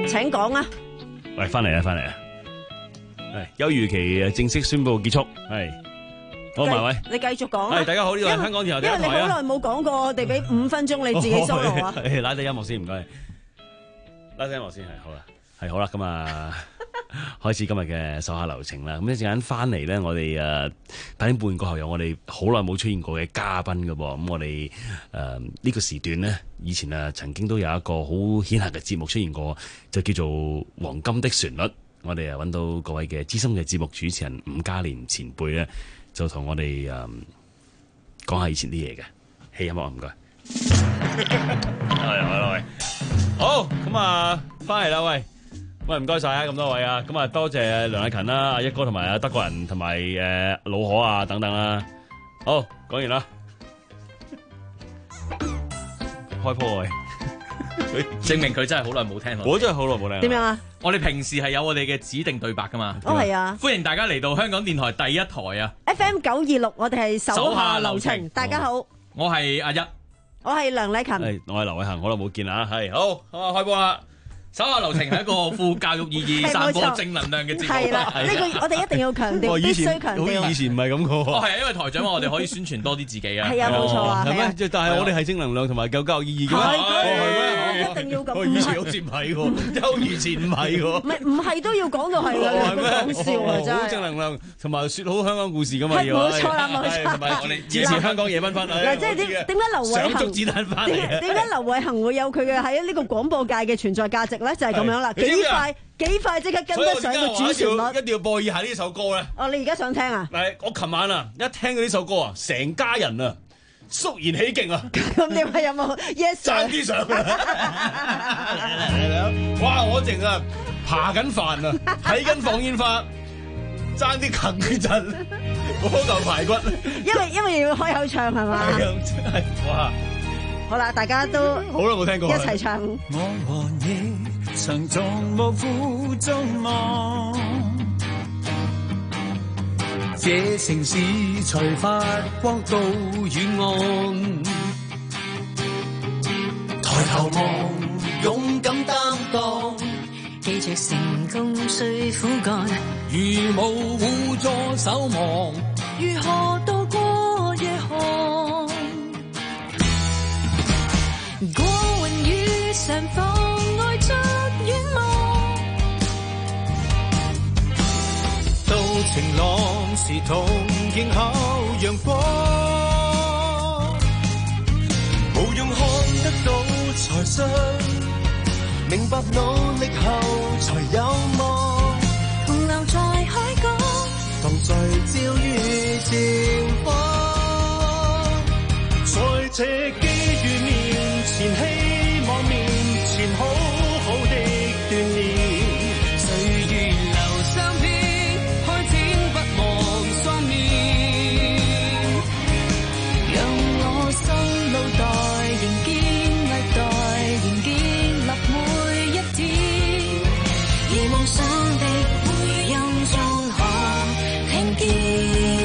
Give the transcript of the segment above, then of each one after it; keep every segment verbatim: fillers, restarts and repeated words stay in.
請講啊！ 喂，翻嚟啦，翻嚟啦！係休漁期正式宣布結束，係好埋位， 你繼續講。 係大家好，呢度係香港電台第一台啊！ 因為你好耐冇講過，我哋俾五分鐘你自己 solo 啊！ 拉低音樂先，唔該。拉低音樂先係好啦，係好啦，咁啊。開始今日嘅手下留情啦，咁一陣間翻嚟咧，我哋誒八點半過後有我哋好耐冇出現過嘅嘉賓㗎噃，咁我哋誒呢個時段咧，以前啊曾經都有一個好顯赫嘅節目出現過，就叫做《黃金的旋律》，我哋啊揾到各位嘅資深嘅節目主持人伍嘉廉前輩咧，就同我哋誒講下以前啲嘢嘅，氣音樂唔該，係好啦喂，好咁啊翻嚟啦喂。喂，唔該晒啊，咁多位啊，咁啊多謝梁禮勤啦、阿一哥同埋阿德國人同埋誒老可啊等等啦。好，講完啦，開波喂， 證明佢真係好耐冇聽過。 我真係好耐冇聽。 點樣啊？ 我哋平時係有我哋嘅指定對白噶嘛。 哦，係啊。 歡迎大家嚟到香港電台第一台啊 ！F M 九二六，我哋係手下留情。 手下留情大家好， 我係阿一， 我係梁禮勤。 係，我係劉偉恒，好耐冇見啦，係好，咁啊開波啦。手下留情係一個富教育意義、散播正能量嘅節目。 係啦，呢個我哋一定要強調，必須強調。 好似以前唔係咁嘅喎。 哦，係啊，因為台長話我哋可以宣傳多啲自己啊。 係啊，冇錯啊。 係咩？但係我哋係正能量同埋有教育意義嘅咩？ 係咩？一定要咁。 以前好似唔係喎，休漁前唔係喎。 唔係唔係都要講到係㗎，你講笑啊真係。 好正能量同埋説好香港故事㗎嘛。 係冇錯啦，冇錯。 同埋我哋支持香港夜繽紛。 嗱，即係點點解劉偉恒想捉子彈翻嚟？ 點點解劉偉恒會有佢嘅喺呢個廣播界嘅存在價值咧？就係咁樣啦。幾快幾快即刻跟得上個主旋律， 一定要播以下呢首歌咧。 哦，你而家想聽啊？ 係，我琴晚啊，一聽到呢首歌啊，成家人啊，肅然起敬啊！ 咁你話有冇 yes？ 爭啲上嚟，哇！我淨啊爬緊飯啊，睇緊放煙花，爭啲啃佢陣，嗰嚿排骨。 因為因為要開口唱係嘛？ 係哇！ 好啦，大家都好耐冇聽過， 一齊唱。 我和你常在臥虎中望，這城市才發光到遠岸。抬頭望，勇敢擔當， 記着成功需苦幹。 如無互助守望， 如何渡過夜寒？過雲雨上妨礙着遠望， 到晴朗時同迎候陽光，無用看得到才信，明白努力後才有望， 同留在海港， 同聚焦於前方，在這機遇面前，希望面前好好的鍛鍊，歲月留相片，開展不忘雙面， 讓我心路待仍堅毅待仍建立每一天，而夢想的回音中可聽見。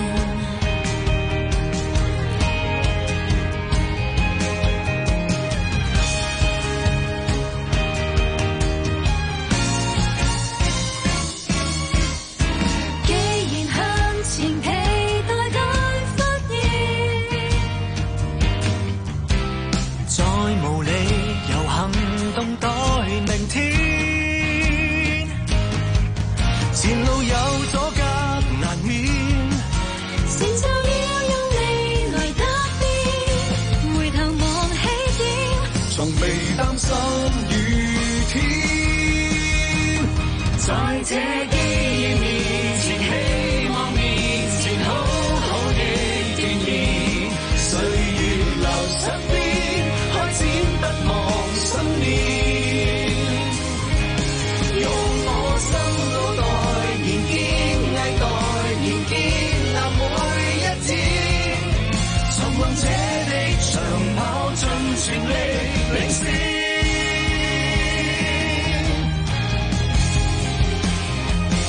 前路有阻隔難免， 承受要用你來答辯，回頭望起點， 從未擔心雨天，在這機遇面前，希望面前好好的鍛鍊，歲月留身邊，開展不忘信念。這的長跑盡全力領先，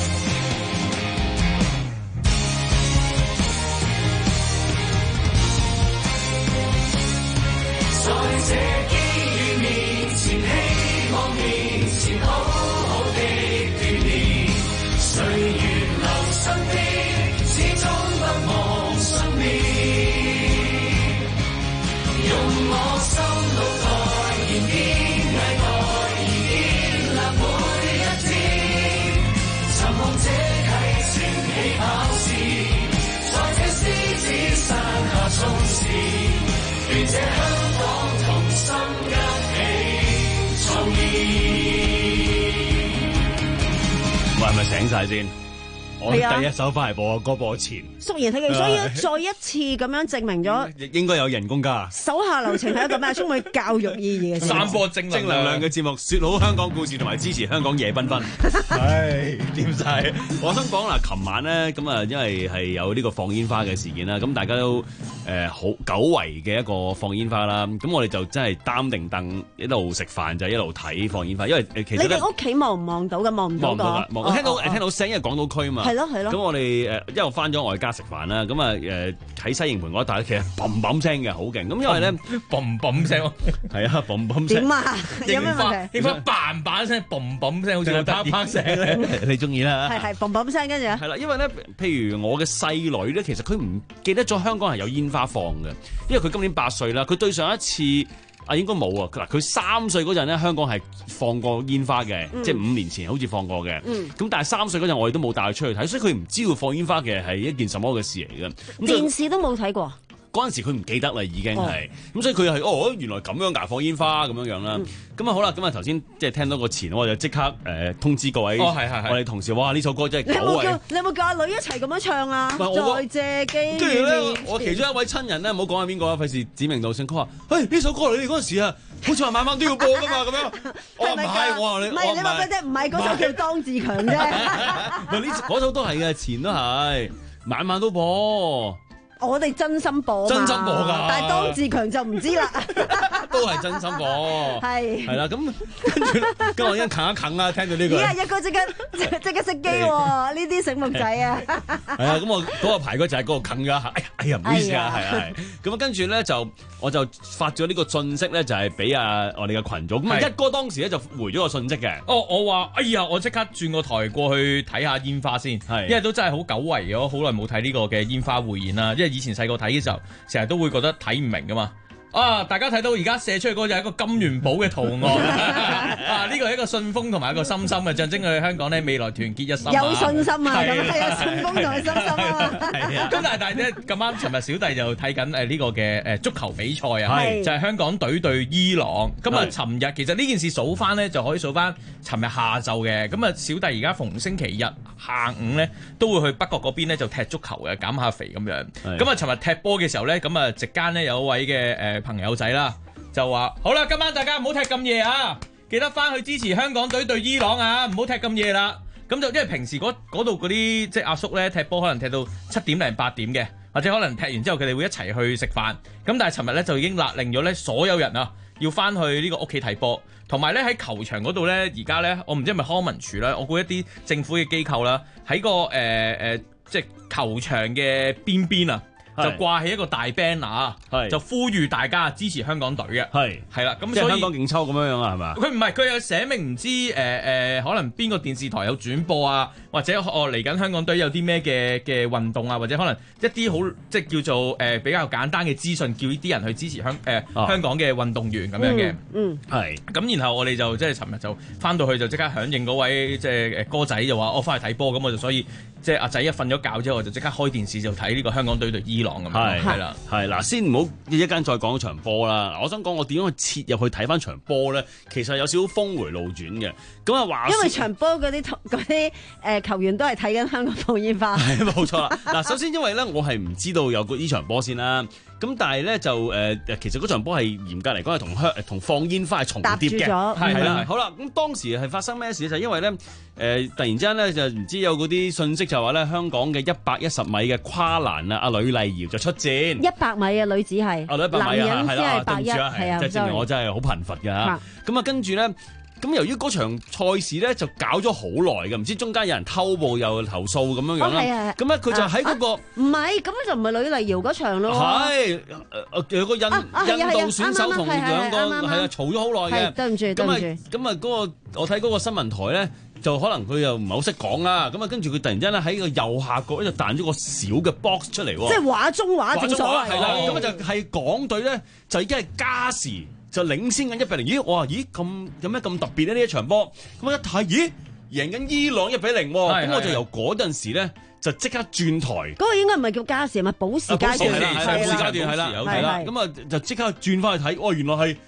係咪醒晒先？我係啊第一首翻嚟播歌播前， 肅然起敬，所以再一次咁樣證明咗應該有人工加。 手下留情係一個咩充滿教育意義嘅事。 散播正正能量嘅節目，説好香港故事同埋支持香港夜繽紛。唉，掂晒！我想講嗱，琴晚咧咁啊，因為係有呢個放煙花嘅事件啦，咁大家都誒好久違嘅一個放煙花啦。咁我哋就真係擔定凳一路食飯就一路睇放煙花，因為誒其實咧你哋屋企望唔望到嘅？望唔到望唔到㗎， 個。 望我聽到哦誒聽到聲，因為港島區啊嘛。 係咯係咯。 咁我哋誒一路翻咗外家食飯啦，咁啊誒喺西營盤嗰一帶，其實砰砰聲嘅好勁。咁因為咧嘣嘣聲喎， 係啊砰砰聲。 點啊？有咩櫻花問題？ 櫻花嘭嘭聲，嘣嘣聲，好似好得意啪啪聲咧，你中意啦。 係係嘣嘣聲，跟住咧。 係啦，因為咧，譬如我嘅細女咧，其實佢唔記得咗香港係有煙花放嘅，因為佢今年八歲啦。佢對上一次啊，應該冇啊。嗱，佢三歲嗰陣咧，香港係放過煙花嘅， 嗯即係五年前好似放過嘅。咁、 嗯但係三歲嗰陣，我哋都冇帶佢出去睇，所以佢唔知道放煙花嘅係一件什麼嘅事嚟嘅。咁所以電視都冇睇過。 嗰陣時佢唔記得啦，已經係咁，所以佢係哦，原來咁樣㗎，放煙花咁樣樣啦。咁啊好啦，咁啊頭先即係聽到個前，我就即刻誒通知各位， 哦係係係我哋同事，哇呢首歌真係久違你有冇叫。你有冇叫阿女一齊咁樣唱啊？ 唔係我在借機跟住咧，我其中一位親人咧，唔好講係邊個啊，費事指名道姓。佢話：，喂，呢首歌你哋嗰陣時啊，好似話晚晚都要播噶嘛，咁樣。我話唔係，我話你， 唔係你話佢啫，唔係嗰首叫當自強啫。 唔係呢嗰首都係嘅，前都係晚晚都播， 我哋真心播嘛， 真心播㗎但係當自強就唔知啦。 都係真心播。 係係啦，咁跟住咧，跟住我一啃一啃啊，聽到呢句。 咦係一個即刻即即刻熄機喎，呢啲醒目仔啊！ 係啊，咁我嗰個排嗰就係嗰個啃㗎。哎呀，哎呀，唔好意思啊， 哎呀係啊，係。咁啊，跟住咧就我就發咗呢個訊息咧，就係俾啊我哋嘅群組。咁啊， 係一哥當時咧就回咗個訊息嘅。 哦，我話哎呀，我即刻轉個台過去睇下煙花先， 係因為都真係好久違咗，好耐冇睇呢個嘅煙花匯演啦。因為以前細個睇嘅時候，成日都會覺得睇唔明噶嘛。啊！大家睇到而家射出去嗰個就係一個金元寶嘅圖案啊！呢個係一個信封同埋一個心心嘅象徵，佢香港咧未來團結一心啊。 有信心啊， 係咁係啊，信封同埋信心啊。 係啊，咁但係但係咧咁啱，尋日小弟就睇緊誒呢個嘅誒足球比賽啊， 係就係香港隊對伊朗。咁啊， 係尋日其實呢件事數翻咧，就可以數翻尋日下晝嘅。咁啊，小弟而家逢星期日下午咧都會去北角嗰邊咧就踢足球嘅，減下肥咁樣。 係咁啊，尋日踢波嘅時候咧，咁啊席間咧有一位嘅誒朋友仔啦，就話：好啦，今晚大家唔好踢咁夜啊，記得翻去支持香港隊對伊朗啊，唔好踢咁夜啦。咁就因為平時嗰度嗰啲即係阿叔咧踢波，可能踢到七點零八點嘅，或者可能踢完之後佢哋會一齊去食飯。咁但係尋日咧就已經勒令咗咧所有人啊要翻去呢個屋企睇波，同埋咧喺球場嗰度咧而家咧我唔知係咪康文署啦，我估一啲政府嘅機構啦喺個誒誒、呃、即係球場嘅邊邊啊。就掛起一個大 banner， 係就呼籲大家支持香港隊嘅， 係係啦，咁所以即係香港競抽咁樣樣啊，係嘛？ 佢唔係，佢有寫明唔知誒誒、呃，可能邊個電視台有轉播啊，或者哦嚟緊香港隊有啲咩嘅嘅運動啊，或者可能一啲好即係叫做誒、呃、比較簡單嘅資訊，叫啲人去支持香誒、呃哦香港嘅運動員咁樣嘅。 嗯， 係咁然後我哋就即係尋日就翻到去就即刻響應嗰位即係誒哥仔就話我翻去睇波，咁我就所以即係阿仔一瞓咗覺之後，我就即刻開電視就睇呢個香港隊對伊朗咁樣， 係係啦。 係嗱，先唔好一間再講場波啦。我想講我點樣去切入去睇翻場波咧，其實有少少峰迴路轉嘅。咁啊話說， 因為場波嗰啲嗰啲誒球員都係睇緊香港放煙花。 係冇錯啦。嗱，首先因為咧，我係唔知道有個呢場波先啦。咁但係咧就誒、呃，其實嗰場波係嚴格嚟講係同香同放煙花係重疊嘅， 咗係啦。 好啦，咁當時係發生咩事咧？就係、因為咧誒、呃，突然之間咧就唔知有嗰啲信息就話咧，香港嘅一百一十米嘅跨欄啊，阿呂麗瑤就出戰一百米嘅女子係， 啊，一百米啊， 男人先係啦， 係百一， 對唔住啊， 係啊， 即係證明我真係好貧乏㗎嚇。咁啊，跟住咧。咁由於嗰場賽事咧就搞咗好耐嘅，唔知中間有人偷步又投訴咁樣樣啦。咁咧佢就喺嗰個唔係，咁就唔係呂麗瑤嗰場咯。 係誒有個印印度選手同兩個係啊嘈咗好耐嘅。 對唔住，對唔住。 咁啊嗰個我睇嗰個新聞台咧，就可能佢又唔係好識講啦。咁啊跟住佢突然之間咧喺個右下角咧就彈咗個小嘅 box 出嚟喎。 即係畫中畫正所謂。 係啦，咁啊就係港隊咧就已經係加時。就領先緊一比零，咦？我話咦咁有咩咁特別咧？呢一場波，咁我一睇，咦，贏緊伊朗一比零喎，咁我就由嗰陣時咧就即刻轉台。嗰個應該唔係叫加時，係咪保時階段？ 係啦，保時階段係啦，係啦，咁啊就即刻轉翻去睇，哦，原來係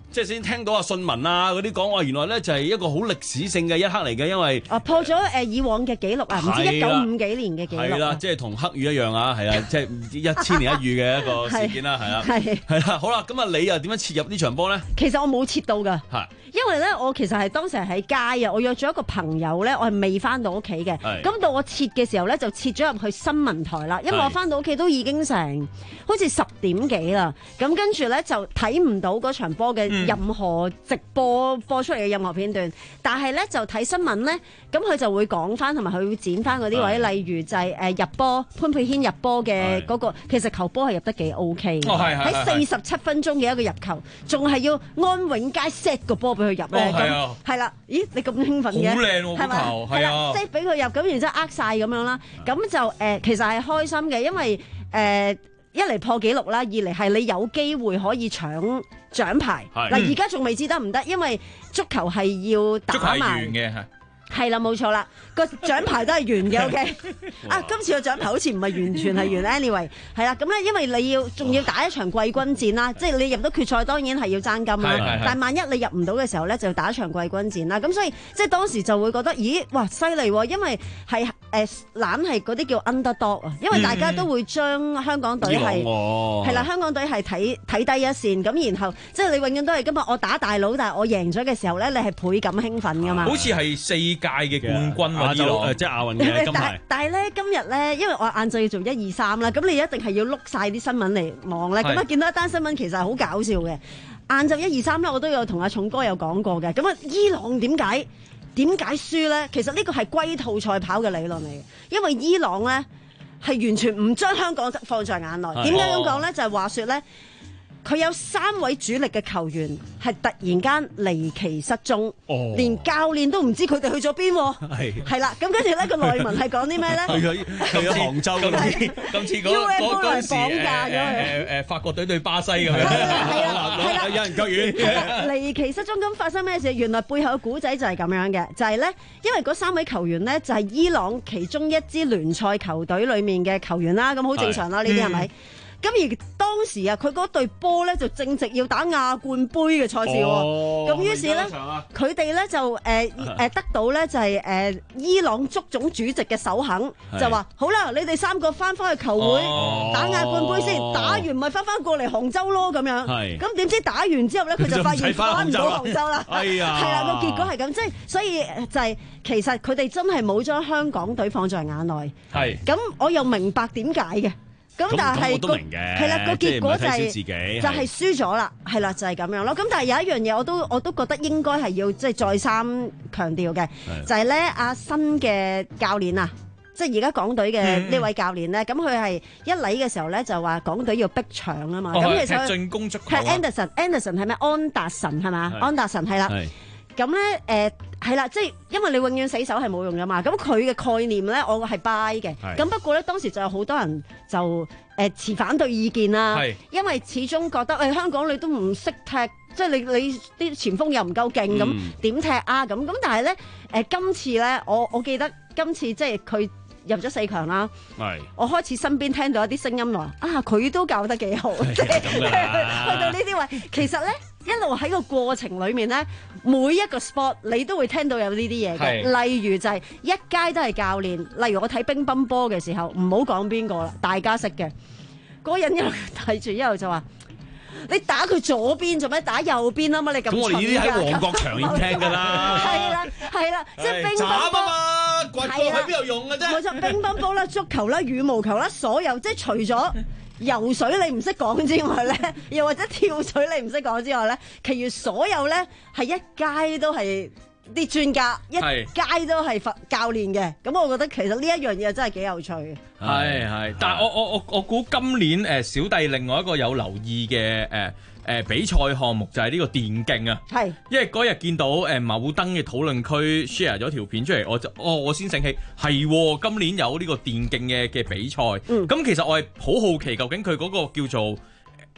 即係先聽到阿信文啊嗰啲講話，原來咧就係一個好歷史性嘅一刻嚟嘅，因為哦破咗誒以往嘅紀錄啊，唔知一九五幾年嘅紀錄。 係啦，即係同黑雨一樣啊，係啦，即係一千年一遇嘅一個事件啦，係啦， 係係啦，好啦，咁啊，你又點樣切入呢場波咧？ 其實我冇切到㗎。 係。 因為咧，我其實係當時係喺街啊，我約咗一個朋友咧，我係未翻到屋企嘅。咁到我切嘅時候咧，就切咗入去新聞台啦。因為我翻到屋企都已經成好似十點幾啦。咁跟住咧就睇唔到嗰場波嘅任何直播播出嚟嘅任何片段。但係咧就睇新聞咧，咁佢就會講翻同埋佢會剪翻嗰啲位，例如就係誒入波潘佩軒入波嘅嗰個，其實球波係入得幾 O K 嘅。喺四十七分鐘嘅一個入球，仲係要安永佳 set 個波俾佢入咧。 係啊， 係啦，咦？你咁興奮嘅， 好靚喎個球，係啊， 即係俾佢入，咁然之後呃晒咁樣啦，咁就誒、呃、其實係開心嘅，因為誒、呃、一嚟破紀錄啦，二嚟係你有機會可以搶獎牌。嗱，而家仲未知得唔得，因為足球係要打埋嘅。 係啦，冇錯啦，個獎牌都係圓嘅 ，OK。啊，今次個獎牌好似唔係完全係圓 ，anyway， 係啦，咁咧，因為你要仲要打一場季軍戰啦，即係你入到決賽當然係要爭金啦，但係萬一你入唔到嘅時候咧，就要打一場季軍戰啦。咁所以即係當時就會覺得，咦，哇，犀利喎！因為係誒懶係嗰啲叫 underdog 啊，因為大家都會將香港隊係係啦，香港隊係睇睇低一線，咁然後即係你永遠都係今日我打大佬，但係我贏咗嘅時候咧，你係倍感興奮㗎嘛。 好似係四屆嘅冠軍喎，伊朗即係亞運嘅金牌。 但係咧，今日咧，因為我晏晝要做一二三啦，咁你一定係要碌晒啲新聞嚟望咧。咁啊，見到一單新聞其實係好搞笑嘅。晏晝一二三咧，我都有同阿重哥有講過嘅。咁啊，伊朗點解點解輸咧？其實呢個係龜兔賽跑嘅理論嚟嘅，因為伊朗咧係完全唔將香港放在眼內。點解咁講咧？就係話説咧。佢有三位主力嘅球員係突然間離奇失蹤，哦、連教練都唔知佢哋去咗邊。係係啦，咁跟住咧個內文係講啲咩咧？ 去咗去咗杭州今次今次嗰嗰嗰時誒誒法國隊對巴西咁樣， 係啦係啦， 有人腳軟。 離奇失蹤咁發生咩事？原來背後嘅古仔就係咁樣嘅，就係、是、咧，因為嗰三位球員咧就係伊朗其中一支聯賽球隊裡面嘅球員啦，咁好正常啦，呢啲係咪？咁而當時啊，佢嗰隊波咧就正值要打亞冠杯嘅賽事喎，咁、哦、於是咧，佢哋咧就誒誒、呃、得到咧就係、是、誒、呃、伊朗足總主席嘅首肯，就話好啦，你哋三個翻返去球會、哦、打亞冠杯先，打完咪翻返過嚟杭州咯咁樣。咁點知打完之後咧，佢就發現翻唔到杭州啦。哎呀，係啦，個結果係咁，即係所以就係、是、其實佢哋真係冇將香港隊放在眼內。係，咁我又明白點解嘅。咁但係個係啦，個結果就係就係輸咗啦，係啦，就係咁樣咯。咁但係有一樣嘢我都我都覺得應該係要即係再三強調嘅，就係咧阿新嘅教練啊，即係而家港隊嘅呢位教練咧，咁佢係一嚟嘅時候咧就話港隊要逼搶啊嘛。咁其實進攻足球係 Anderson，Anderson 係咩？安達臣係嘛？安達臣係啦。咁咧誒係啦，即係因為你永遠死守係冇用噶嘛。咁佢嘅概念咧，我係 buy 嘅。咁不過咧，當時就有好多人就誒、呃、持反對意見啦。因為始終覺得誒、哎、香港你都唔識踢，即係你你啲前鋒又唔夠勁，咁點、嗯、踢啊？咁咁但係咧誒今次咧，我我記得今次即係佢入咗四強啦。我開始身邊聽到一啲聲音話啊，佢都教得幾好。即係去到呢啲位，其實咧。一路喺個過程裏面咧，每一個 sport 你都會聽到有呢啲嘢嘅，例如就係一街都係教練。例如我睇乒乓波嘅時候，唔好講邊個啦，大家識嘅嗰個人一路睇住，一路就話：你打佢左邊做咩？打右邊啊嘛！你咁蠢㗎。咁我哋呢啲喺旺角場已經聽㗎啦。係啦，係啦，即係乒乓波啊嘛，棍喺邊度用嘅啫？冇錯，乒乓波啦、足球啦、羽毛球啦，所有即係除咗游水你唔識講之外咧，又或者跳水你唔識講之外咧，其餘所有咧係一街都係啲專家，一街都係教練嘅。咁我覺得其實呢一樣嘢真係幾有趣嘅。 係係，但係我我我我估今年誒、呃、小弟另外一個有留意嘅誒誒比賽項目就係呢個電競啊。係，因為嗰日見到誒、呃、某燈嘅討論區 share 咗條片出嚟，我就哦我先醒起係、哦、今年有呢個電競嘅嘅比賽。咁、嗯、其實我係好好奇究竟佢嗰個叫做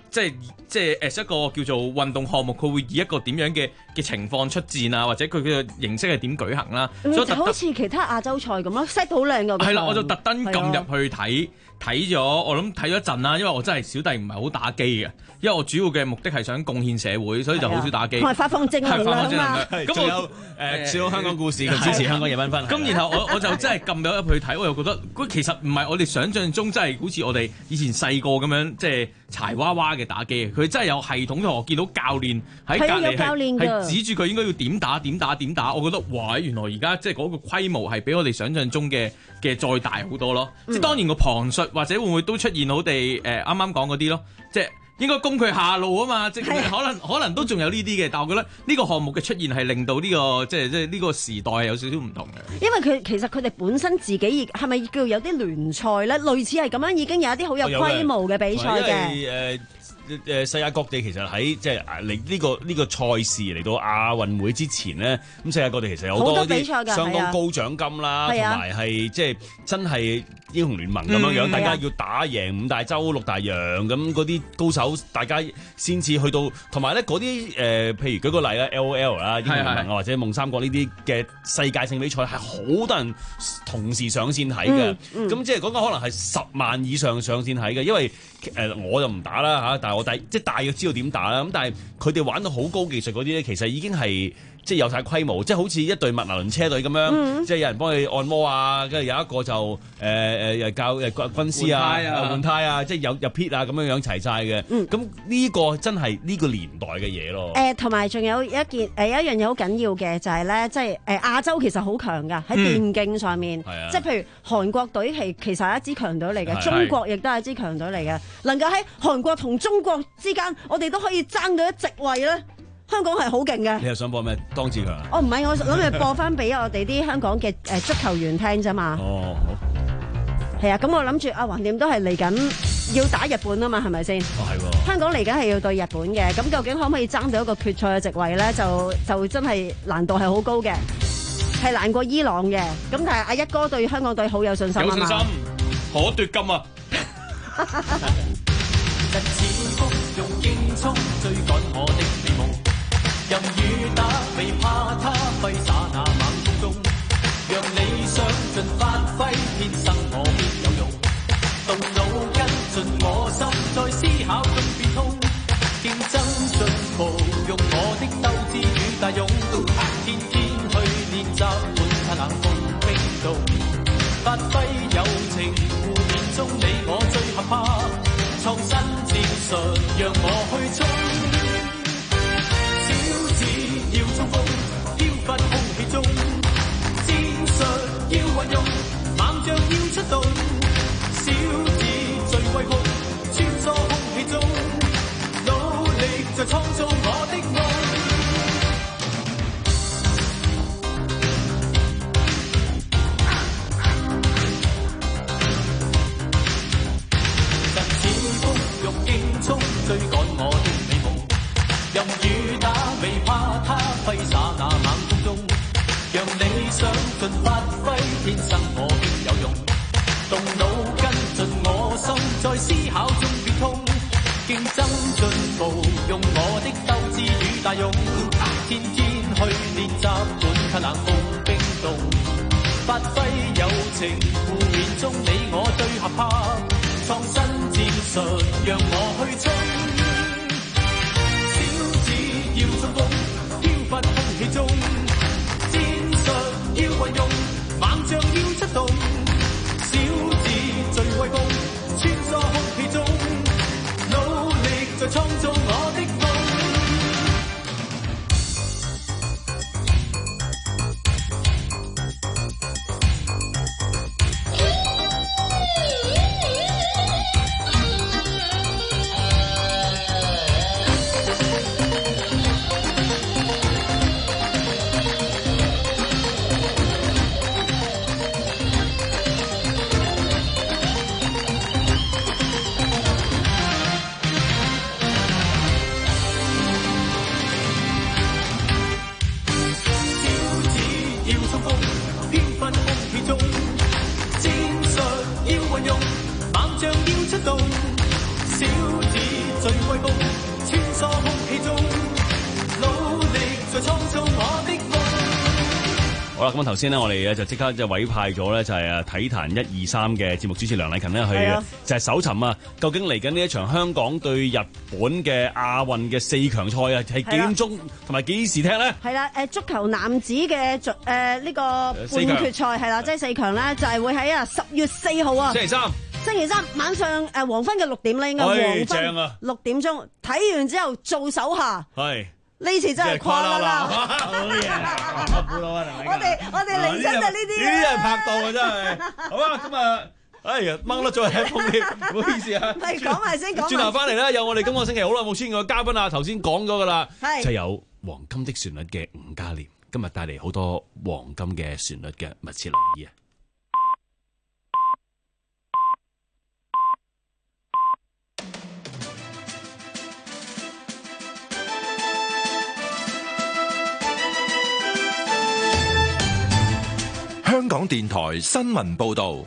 即係即係誒一個叫做運動項目，佢會以一個點樣嘅嘅情況出戰啊，或者佢嘅形式係點舉行啦。 嗯、 所以就好似其他亞洲賽咁咯 ，set 好靚㗎。 係啦，我就特登撳入去睇睇咗，我諗睇咗一陣啦，因為我真係小弟唔係好打機嘅，因為我主要嘅目的係想貢獻社會，所以就好少打機。 同埋發放正能量嘛。 咁仲有誒笑到香港故事嘅支持香港夜繽紛。 咁然後我我就真係撳咗入去睇，我又覺得其實唔係我哋想象中，真係好似我哋以前細個咁樣，即係柴娃娃嘅打機。佢真係有系統，同我見到教練喺隔離係係指住佢應該要點打點打點打。我覺得哇！原來而家即係嗰個規模係比我哋想象中嘅嘅再大好多咯。嗯、即係當然個旁述或者會唔會都出現我哋誒啱啱講嗰啲咯，即係。應該供佢下路啊嘛，即係可能可能都仲有呢啲嘅，但係我覺得呢個項目嘅出現係令到呢、呢個即係即係呢個時代係有少少唔同嘅。因為佢其實佢哋本身自己係咪叫有啲聯賽咧？類似係咁樣，已經有一啲好有規模嘅比賽嘅。 誒世界各地其實喺即係嚟呢個呢、呢個賽事嚟到亞運會之前呢，咁世界各地其實有好多啲相當高獎金啦，同埋係即係真係英雄聯盟咁樣樣，嗯、大家要打贏五大洲六大洋咁嗰啲高手，大家先至去到，同埋咧嗰啲誒，譬如舉個例啦 ，L O L 啦，英雄聯盟啊，或者夢三國呢啲嘅世界性比賽係好多人同時上線睇嘅，咁、嗯嗯、即係講緊可能係十萬以上上線睇嘅，因為誒、呃、我就唔打啦嚇，但係我大即係大約知道點打啦，咁但係佢哋玩到好高技術嗰啲咧，其實已經係。即係有晒規模，即係好似一隊麥拿倫車隊咁樣，嗯、即係有人幫佢按摩啊，跟住有一個就誒誒又教誒軍軍師啊、換胎啊，即係有入 pit 啊咁樣樣齊晒嘅。咁呢、嗯、個真係呢個年代嘅嘢咯。誒同埋仲有一件誒、呃、有一樣嘢好緊要嘅就係、是、咧，即係誒、呃、亞洲其實好強㗎喺電競上面，嗯、即係譬如韓國隊係其實係一支強隊嚟嘅，中國亦都係一支強隊嚟嘅，能夠喺韓國同中國之間，我哋都可以爭到一席位咧。香港係好勁嘅。 你又想播咩？當志強啊？ 哦，唔係，我諗住播翻俾我哋啲香港嘅誒足球員聽啫嘛。 哦，好。 係啊，咁我諗住啊，橫掂都係嚟緊要打日本啊嘛，係咪先？ 哦，係喎。香港嚟緊係要對日本嘅，咁究竟可唔可以爭到一個決賽嘅席位咧？就就真係難度係好高嘅，係難過伊朗嘅。咁但係阿一哥對香港隊好有信心啊嘛。 有信心，可奪金啊！ 任雨打，未怕他揮灑那猛風中，讓理想盡發揮，天生我必有用。動腦筋盡我心，在思考中變通，競爭進步，用我的鬥志與大勇，天天去練習，滿太冷風冰凍，發揮友情，互勉中你我最合拍，創新戰術，讓我去衝。要衝鋒，飄忽空氣中，戰術要運用，猛將要出動，小子最威風，穿梭空氣中，努力在創造我的夢。疾似風，用勁衝追趕我的美夢，任雨打未怕他揮灑那猛風中，讓理想盡發揮，天生我必有用。動腦筋盡我心，在思考中變通，競爭進步，用我的鬥志與大勇，天天去練習，滿太冷風冰凍，發揮友情，互勉中你我最合拍，創新戰術，讓我去衝。要衝鋒，飄忽空氣中，戰術要運用，猛將要出動，小子最威風，穿梭空氣中，努力在創造我的夢。 啦，咁頭先呢，我哋就即刻就委派咗咧，就係啊體壇一二三嘅節目主持梁禮勤呢，去就係搜尋啊，究竟嚟緊呢一場香港對日本嘅亞運嘅四強賽啊，係幾點鐘同埋幾時踢呢？ 係啦，誒足球男子嘅誒呢個半決賽係啦，即係四強咧，就係會喺啊十月四號啊， 星期三。 星期三晚上誒黃昏嘅六點咧，應該黃昏六點鐘睇完之後做手下。係。呢次真係誇啦啦！ 好嘢， 我哋我哋嚟親就呢啲， 呢啲係拍檔啊，真係。好啊，咁啊，哎呀，掹甩咗係風添，唔好意思啊。 係講埋先，講埋。 轉頭翻嚟咧，有我哋今個星期好耐冇出現過嘅嘉賓啊，頭先講咗噶啦， 係就有黃金的旋律嘅伍嘉廉，今日帶嚟好多黃金嘅旋律嘅，密切留意啊！ 香港電台新聞報道，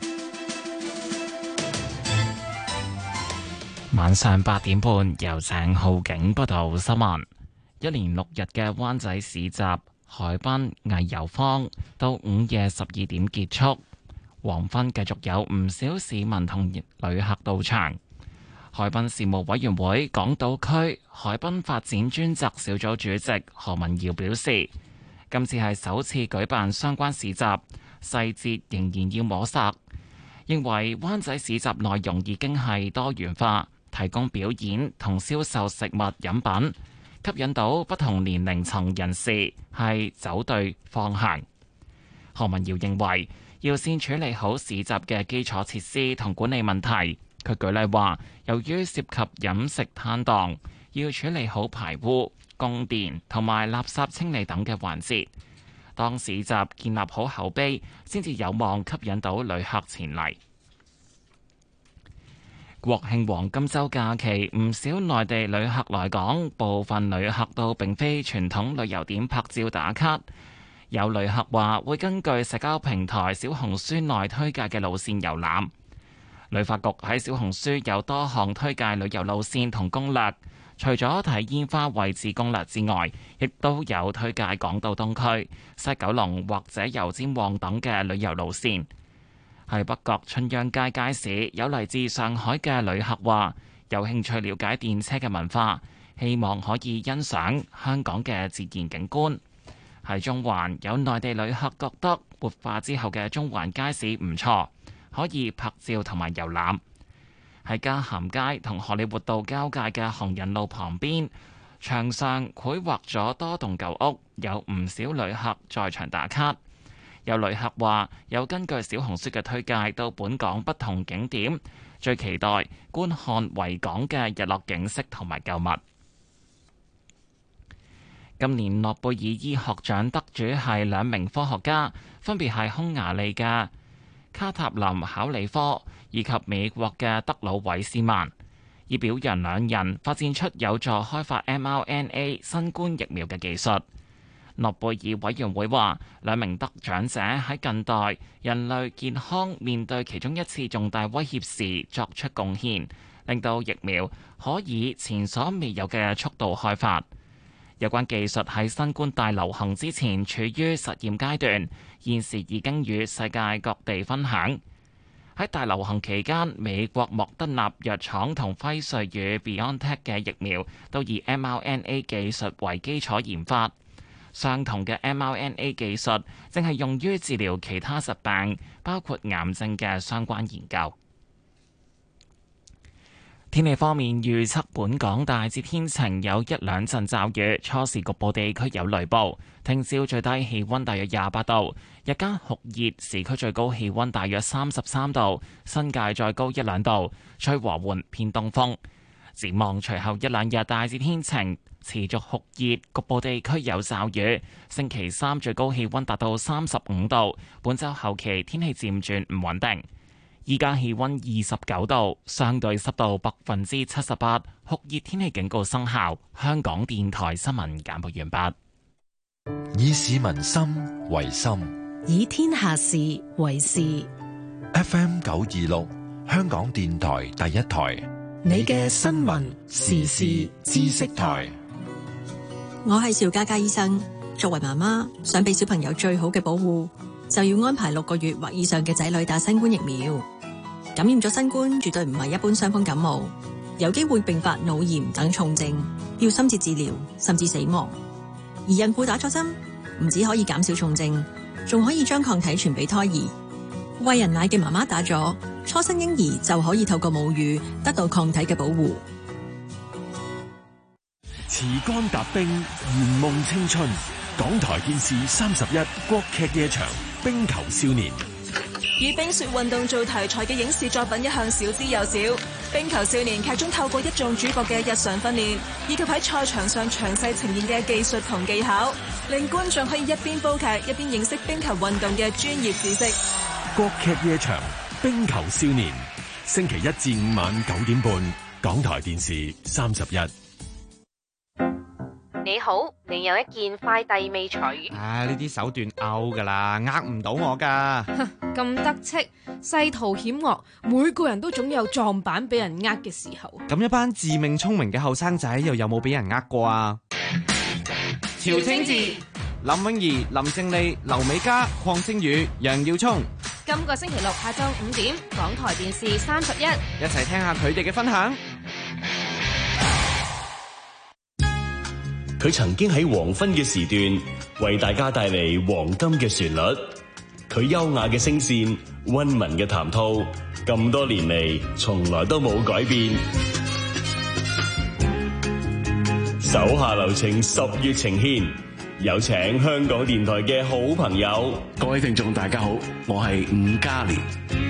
晚上八點半由鄭浩景報道新聞。一連六日嘅灣仔市集海濱藝遊坊到午夜十二點結束，黃昏繼續有唔少市民同旅客到場。海濱事務委員會港島區海濱發展專責小組主席何文堯表示，今次係首次舉辦相關市集，細節仍然要摸索，認為灣仔市集內容已經係多元化，提供表演同銷售食物飲品，吸引到不同年齡層人士，係走對方向。何文堯認為要先處理好市集嘅基礎設施同管理問題。佢舉例話，由於涉及飲食攤檔，要處理好排污、供電同埋垃圾清理等嘅環節。當市集建立好口碑，先至有望吸引到旅客前嚟。國慶黃金週假期，唔少內地旅客來港，部分旅客都並非傳統旅遊點拍照打卡。有旅客話會根據社交平台小紅書內推介嘅路線遊覽。旅發局喺小紅書有多項推介旅遊路線同攻略。除咗睇煙花位置攻略之外，亦都有推介港島東區、西九龍或者油尖旺等嘅旅遊路線。喺北角春秧街街市，有嚟自上海嘅旅客話有興趣了解電車嘅文化，希望可以欣賞香港嘅自然景觀。喺中環，有內地旅客覺得活化之後嘅中環街市唔錯，可以拍照同埋遊覽。喺嘉咸街同荷里活道交界嘅行人路旁邊，牆上繪畫咗多棟舊屋，有唔少旅客在場打卡。有旅客話有根據小紅書嘅推介到本港不同景點，最期待觀看維港嘅日落景色同埋購物。今年諾貝爾醫學獎得主係兩名科學家，分別係匈牙利嘅卡塔林考里科以及美國嘅德魯韋斯曼，以表揚兩人發展出有助開發 M R N A 新冠疫苗嘅技術。諾貝爾委員會話，兩名得獎者喺近代人類健康面對其中一次重大威脅時作出貢獻，令到疫苗可以前所未有嘅速度開發。有關技術喺新冠大流行之前處於實驗階段，現時已經與世界各地分享。喺大流行期間，美國莫德納藥廠同輝瑞與 BioNTech 嘅疫苗都以 M R N A 技術為基礎研發。相同嘅 M R N A 技術正係用於治療其他疾病，包括癌症嘅相關研究。天氣方面預測，本港大致天晴，有一兩陣驟雨，初時局部地區有雷暴。聽朝最低氣溫大約廿八度，日間酷熱，市區最高氣溫大約三十三度，新界再高一兩度，吹和緩偏東風。展望隨後一兩日大致天晴，持續酷熱，局部地區有驟雨。星期三最高氣溫達到三十五度，本週後期天氣漸轉唔穩定。依家氣溫二十九度，相對濕度百分之七十八，酷熱天氣警告生效。香港電台新聞簡報完畢。 以市民心為心， 以天下事為事。 F M 九二六，香港電台第一台， 你嘅新聞時事知識台。 我係邵嘉嘉醫生。 作為媽媽，想俾小朋友最好嘅保護，就要安排六個月或以上嘅仔女打新冠疫苗。感染咗新冠絕對唔係一般傷風感冒，有機會併發腦炎等重症，要深切治療甚至死亡。而孕婦打咗針，唔止可以減少重症，仲可以將抗體傳俾胎兒。餵人奶嘅媽媽打咗，初生嬰兒就可以透過母乳得到抗體嘅保護。 持竿踏冰，圓夢青春。港台電視三十一國劇夜場《冰球少年》。 以冰雪運動做題材嘅影視作品一向少之又少，《冰球少年》劇中透過一眾主角嘅日常訓練，以及喺賽場上詳細呈現嘅技術同技巧，令觀眾可以一邊煲劇一邊認識冰球運動嘅專業知識。 國劇夜場《冰球少年》，星期一至五晚九點半，港台電視三十一。 你好，你有一件快遞未取？ 唉，呢啲手段 out 噶啦，呃唔到我噶。 咁得戚，世途險惡，每個人都總有撞板俾人呃嘅時候。 咁一班自命聰明嘅後生仔，又有冇俾人呃過啊？ 曹清志、 林永儀、林正利、劉美嘉、鄺星宇、楊耀聰。 今個星期六下晝五點，港台電視三十一， 一齊聽下佢哋嘅分享。 佢曾經喺黃昏嘅時段為大家帶嚟黃金嘅旋律，佢優雅嘅聲線、溫文嘅談吐，咁多年嚟從來都冇改變。手下留情，十月呈獻，有請香港電台嘅好朋友。 各位聽眾大家好，我係伍嘉廉。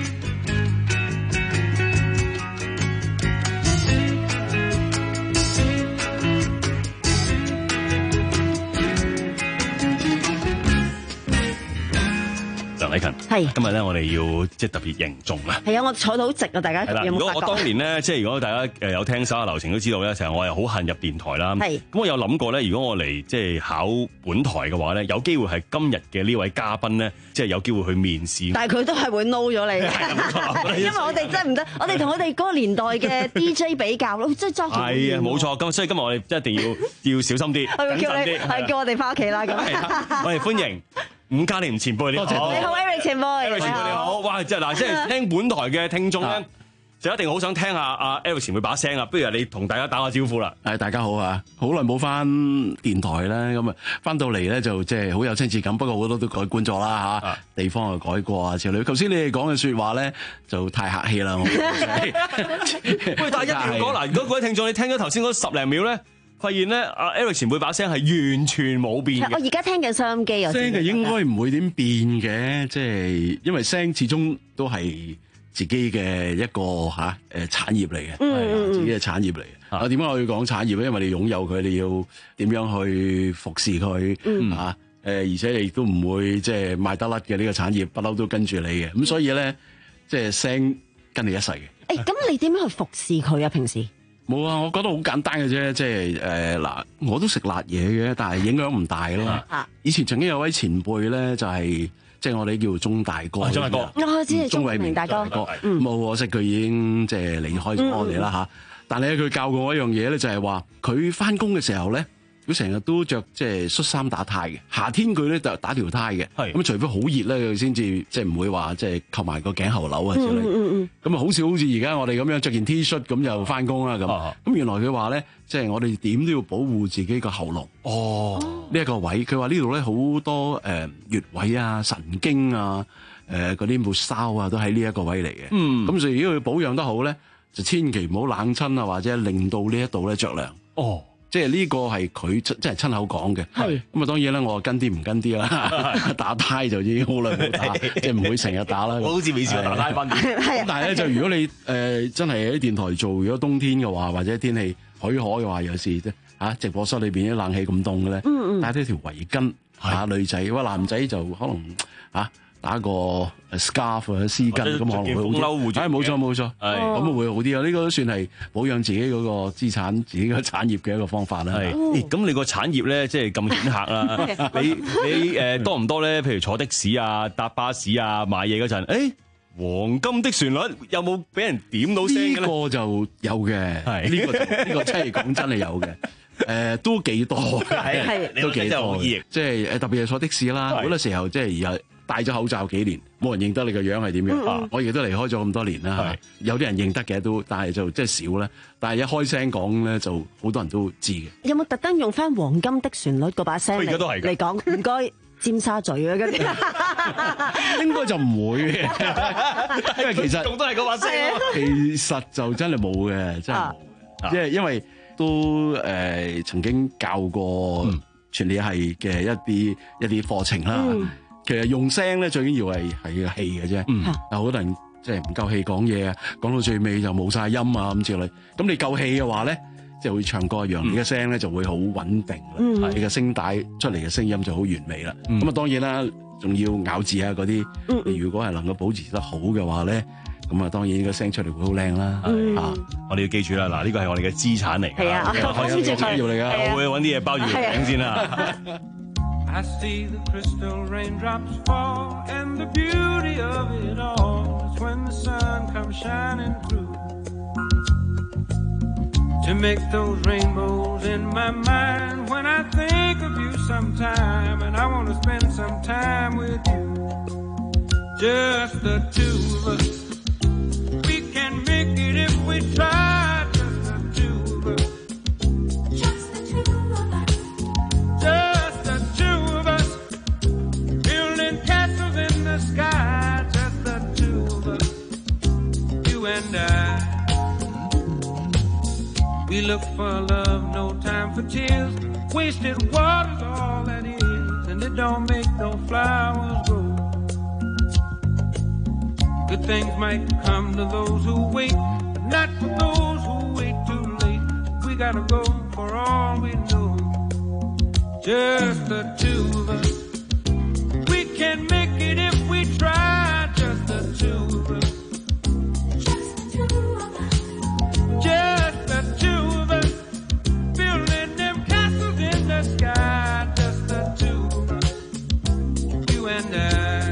李勤係今日咧，我哋要即係特別凝重啦。 係啊，我坐到好直啊，大家有冇發覺？ 如果我當年咧，即係如果大家誒有聽手下留情都知道咧，成日我係好恨入電台啦。係咁，我有諗過咧，如果我嚟即係考本台嘅話咧，有機會係今日嘅呢位嘉賓咧，即係有機會去面試。 但係佢都係會 no 咗你，因為我哋真係唔得，我哋同我哋嗰個年代嘅 D J 比較咯，即係爭好遠。 係啊，冇錯。咁所以今日我哋一定要要小心啲，謹慎啲， 係叫我哋翻屋企啦。咁我哋歡迎伍嘉廉前輩，你好。 你好 Eric 前輩 ，Eric 前輩你好。哇，即係嗱，即係聽本台嘅聽眾咧，就一定好想聽下阿 Eric 前輩把聲啊。不如你同大家打下招呼啦。 係大家好啊，好耐冇翻電台啦，咁啊翻到嚟咧就即係好有親切感。不過好多都改觀咗啦嚇，地方又改過啊之類。頭先你哋講嘅説話咧就太客氣啦。 喂，但係一定要講嗱，如果各位聽眾你聽咗頭先嗰十零秒咧，發現咧，阿 Eric 前輩把聲係完全冇變嘅。 我而家聽緊收音機， 聲係應該唔會點變嘅，即係因為聲始終都係自己嘅一個嚇誒產業嚟嘅，係自己嘅產業嚟嘅。啊，點解我要講產業咧？因為你擁有佢，你要點樣去服侍佢啊？誒，而且你亦都唔會即係賣得甩嘅呢個產業，不嬲都跟住你嘅。咁所以咧，即係聲跟你一世嘅。 誒，咁你點樣去服侍佢啊？平時？ 冇啊，我覺得好簡單嘅啫，即係誒嗱，我都食辣嘢嘅，但係影響唔大咯。啊、以前曾經有位前輩咧，就係即係我哋叫做鐘大哥。 鐘大哥， 我知係鐘偉明大哥。 冇可惜佢已經即係離開咗我哋啦嚇。但係咧，佢教過我一樣嘢咧，就係話佢翻工嘅時候咧，佢成日都着即係恤衫打呔嘅。夏天佢咧就打條呔嘅。咁除非好熱咧，佢先至即係唔會話即係扣埋個頸後紐啊之類。咁啊好少好似而家我哋咁樣着件 T 恤咁就翻工啦咁。咁原來佢話咧，即係我哋點都要保護自己個喉嚨。哦，呢一個位，佢話呢度咧好多誒穴位啊、神經啊、誒嗰啲末梢啊，都喺呢一個位嚟嘅。嗯。咁所以如果佢保養得好咧，就千祈唔好冷親啊，或者令到呢一度咧着涼。哦。即係呢個係佢真真係親口講嘅，咁啊當然啦，我跟啲唔跟啲啦，打呔就已經好耐冇打，即係唔會成日打啦。 我好似未試過打呔翻啲。 咁但係咧就如果你誒、呃、真係喺電台做，如果冬天嘅話，或者天氣許可嘅話，有時啫嚇直播室裏邊啲冷氣咁凍嘅咧，嗯嗯戴呢條圍巾嚇女仔，哇男仔就可能嚇。啊打個 scarf 或者絲巾咁可能會好啲，係冇錯冇錯，係咁啊會好啲啊！呢個都算係保養自己嗰個資產、自己個產業嘅一個方法啦。係， 咁你個產業咧即係咁顯赫啦，你你誒多唔多咧？譬如坐的士啊、搭巴士啊、買嘢嗰陣，誒黃金的旋律有冇俾人點到聲嘅咧？ 呢個就有嘅，係呢個呢個真係講真係有嘅。 誒都幾多， 係都幾多， 真係好易即係誒特別係坐的士啦，好多時候即係而家戴咗口罩幾年，冇人認得你個樣係點樣。 嗯嗯我亦都離開咗咁多年啦，有啲人認得嘅都，但係就即係少啦。但係一開聲講咧，就好多人都知嘅。 有冇特登用翻黃金的旋律嗰把聲嚟佢而家都係㗎嚟講？唔該，尖沙咀啊嗰啲。 應該就唔會嘅，因為其實仲都係嗰把聲啊嘛。 其實就真係冇嘅，真係冇嘅，即係因為都誒曾經教過傳理系嘅一啲一啲課程啦。 嗯其實用聲咧最緊要係係個氣嘅啫。 嗯， 有好多人即係唔夠氣講嘢啊，講到最尾就冇晒音啊咁之類。咁你夠氣嘅話咧，即係會唱歌一樣，你嘅聲咧就會好穩定啦。 嗯你嘅聲帶出嚟嘅聲音就好完美啦。咁啊當然啦，仲要咬字啊嗰啲。你如果係能夠保持得好嘅話咧，咁啊當然個聲出嚟會好靚啦。啊， 我哋要記住啦，嗱呢個係我哋嘅資產嚟㗎。 係啊， 開心緊要嚟㗎，我會揾啲嘢包住條頸先啦。 I see the crystal raindrops fall, and the beauty of it all is when the sun comes shining through to make those rainbows in my mind. When I think of you sometime, and I want to spend some time with you, just the two of us. We can make it if we try. Sky, just the two of us, you and I. We look for love, no time for tears. Wasted water's all that is, and it don't make no flowers grow. Good things might come to those who wait, but not for those who wait too late. We gotta go for all we know. Just the two of us. We can make it if we try, just the two of us. Just the two of us. Just the two of us. Building them castles in the sky, just the two of us. You and I.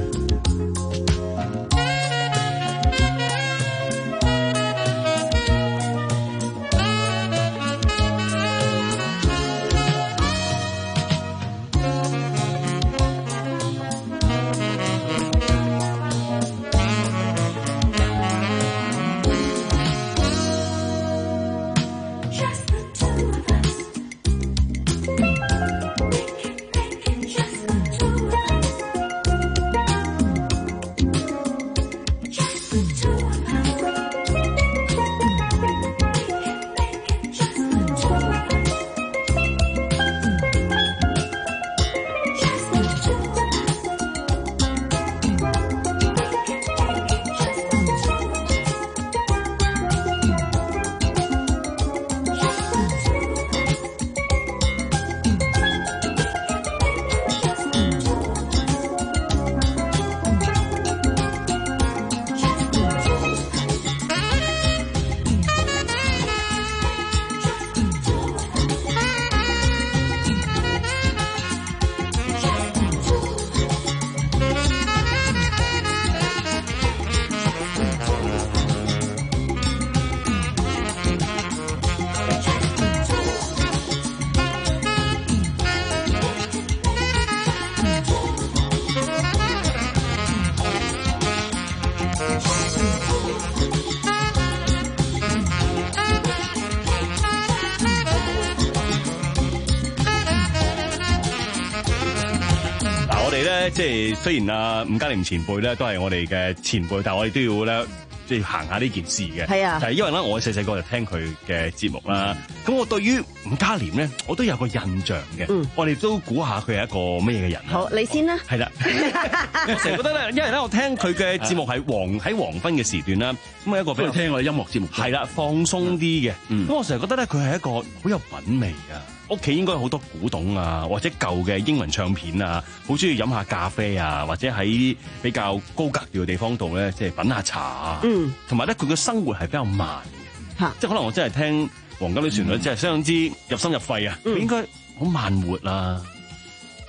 即係雖然啊伍嘉廉前輩咧都係我哋嘅前輩，但係我哋都要咧即係行下呢件事嘅。 係啊， 就係因為咧我細細個就聽佢嘅節目啦。咁我對於伍嘉廉咧，我都有個印象嘅。嗯，我哋都估下佢係一個咩嘅人。 好，你先啦。 係啦，我成日覺得咧，因為咧我聽佢嘅節目係黃喺黃昏嘅時段啦，咁啊一個比較聽我哋音樂節目係啦，放鬆啲嘅。咁、嗯、我成日覺得咧佢係一個好有品味㗎。屋企應該好多古董啊，或者舊嘅英文唱片啊，好中意飲下咖啡啊，或者喺比較高格調嘅地方度咧，即係品下茶啊。嗯，同埋咧，佢嘅生活係比較慢嘅，嚇，即係可能我真係聽黃金的旋律，即係相當之入心入肺啊。佢、嗯、應該好慢活啊，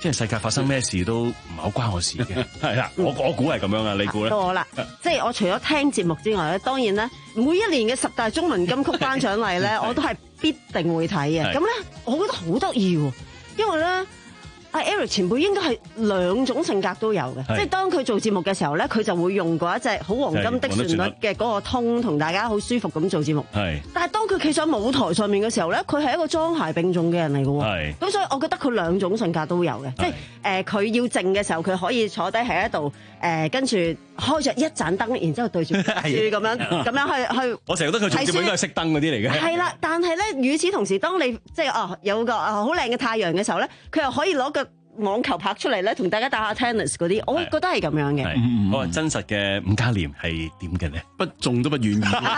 即係世界發生咩事都唔係好關我事嘅。係啦，我我估係咁樣啊，你估咧？ 到我啦，即係我除咗聽節目之外咧，當然咧，每一年嘅十大中文金曲頒獎禮咧，我都係必定會睇嘅。咁咧，我覺得好得意喎，因為咧。阿 Eric 前輩應該係兩種性格都有嘅，即係當佢做節目嘅時候咧，佢就會用嗰一隻好黃金的旋律嘅嗰個通，同大家好舒服咁做節目。係，但係當佢企上舞台上面嘅時候咧，佢係一個裝鞋並重嘅人嚟嘅喎。係，咁所以我覺得佢兩種性格都有嘅，即係誒佢要靜嘅時候，佢可以坐低喺一度誒，跟住開着一盞燈，然之後對住咁樣咁樣去去。我成日覺得佢做節目應該係熄燈嗰啲嚟嘅。係啦，但係咧，與此同時，當你即係哦有個好靚嘅太陽嘅時候咧，佢又可以攞個網球拍出嚟咧，同大家打下 tennis 嗰啲，我覺得係咁樣嘅。 我話真實嘅伍嘉廉係點嘅咧？ 不中都不願意。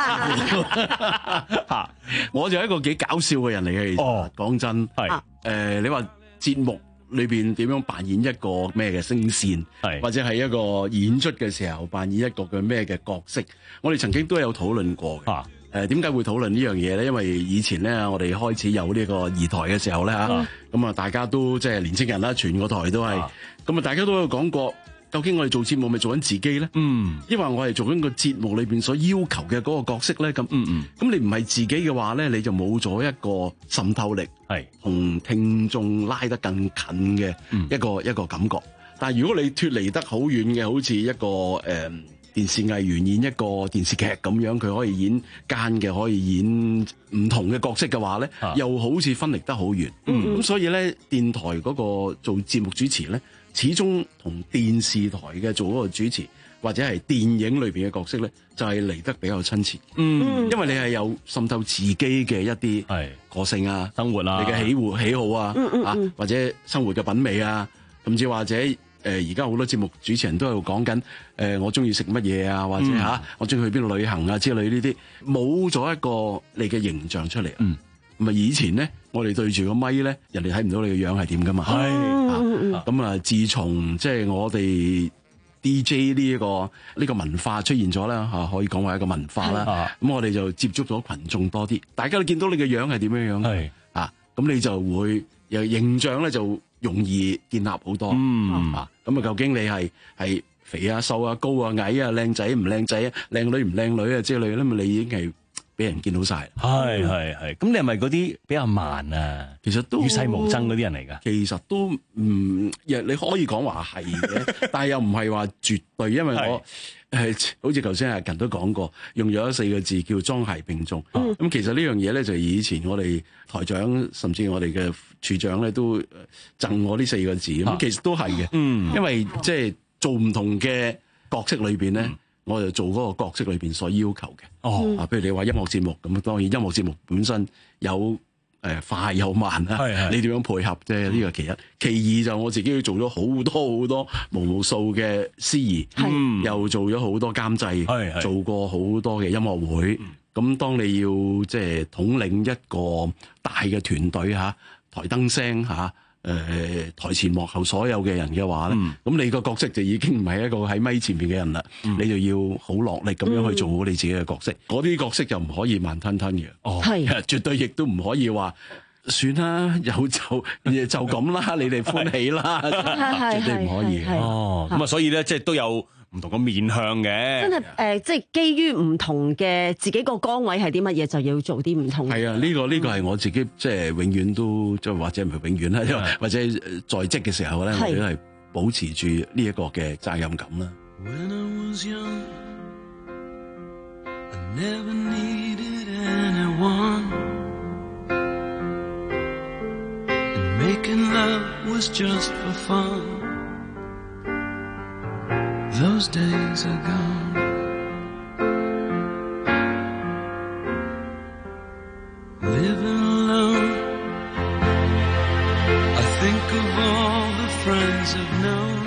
我就係一個幾搞笑嘅人嚟嘅。哦，講真係誒、呃，你話節目裏邊點樣扮演一個咩嘅聲線，或者係一個演出嘅時候扮演一個嘅咩嘅角色，我哋曾經都有討論過嘅。啊誒點解會討論呢樣嘢咧？因為以前咧，我哋開始有呢個二台嘅時候咧嚇，咁啊大家都即係年青人啦，全個台都係，咁啊大家都有講過，究竟我哋做節目咪做緊自己咧？嗯，因為我係做緊個節目裏邊所要求嘅嗰個角色咧，咁嗯嗯，咁你唔係自己嘅話咧，你就冇咗一個滲透力，係同聽眾拉得更近嘅一個、嗯、一個感覺。但係如果你脫離得好遠嘅，好似一個誒。呃電視藝員演一個電視劇咁樣，佢可以演奸嘅，可以演唔同嘅角色嘅話咧，啊、又好似分離得好遠。咁、嗯、所以咧，電台嗰個做節目主持咧，始終同電視台嘅做嗰個主持或者係電影裏邊嘅角色咧，就係、是、嚟得比較親切。嗯，因為你係有滲透自己嘅一啲個性啊、生活啊、你嘅喜惡喜好啊，嗯嗯嗯啊或者生活嘅品味啊，甚至或者。誒而家好多節目主持人都喺度講緊，誒、呃、我中意食乜嘢啊，或者嚇、啊、我中意去邊度旅行啊之類呢啲，冇咗一個你嘅形象出嚟。嗯，咁啊以前咧，我哋對住個咪咧，人哋睇唔到你嘅樣係點噶嘛。係，咁啊自從即係我哋 D J 呢、這、一個呢、這個文化出現咗啦嚇，可以講話一個文化啦。咁、啊、我哋就接觸咗群眾多啲，大家都見到你嘅樣係點樣樣。係啊，咁你就會有形象咧就。容易建立好多，嗯啊，咁啊，究竟你係係肥啊、瘦啊、高啊、矮啊、靚仔唔靚仔啊、靚女唔靚女啊之類咧，咁你已經係俾人見到晒。係係係，咁你係咪嗰啲比較慢啊？其實都與世無爭嗰啲人嚟㗎。其實都唔，你可以講話係嘅，但係又唔係話絕對，因為我誒好似頭先阿勤都講過，用咗四個字叫裝鞋並重。咁、嗯、其實呢樣嘢咧，就係以前我哋台長甚至我哋嘅處長咧都贈我呢四個字。咁、啊、其實都係嘅，嗯，因為即係做唔同嘅角色裏邊咧。嗯我就做嗰個角色裏邊所要求嘅，哦，啊，譬如你話音樂節目咁，當然音樂節目本身有誒、呃、快有慢啦，係係你點樣配合啫？呢、嗯、個其一，其二就我自己做咗好多好多無數嘅司儀，嗯，又做咗好多監製，係係做過好多嘅音樂會。咁、嗯、當你要即係統領一個大嘅團隊嚇，台燈聲嚇。誒、呃、台前幕後所有嘅人嘅話咧，咁、嗯、你個角色就已經唔係一個喺咪前面嘅人啦、嗯，你就要好落力咁樣去做好你自己嘅角色。嗰、嗯、啲角色就唔可以慢吞吞嘅，哦，係絕對亦都唔可以話算啦，有就就咁啦，你哋歡喜啦，絕對唔可以。哦，咁啊，所以咧，即係都有唔同嘅面向嘅，真係誒、呃，即係基於唔同嘅自己個崗位係啲乜嘢，就要做啲唔同嘅。係啊，呢、這個呢、這個係我自己即係永遠都即係或者唔係永遠啦，或者在職嘅時候咧，我都係保持住呢一個嘅責任感啦。When I was young, I never needed anyone, and making love was just for fun.Those days are gone. Living alone, I think of all the friends I've known.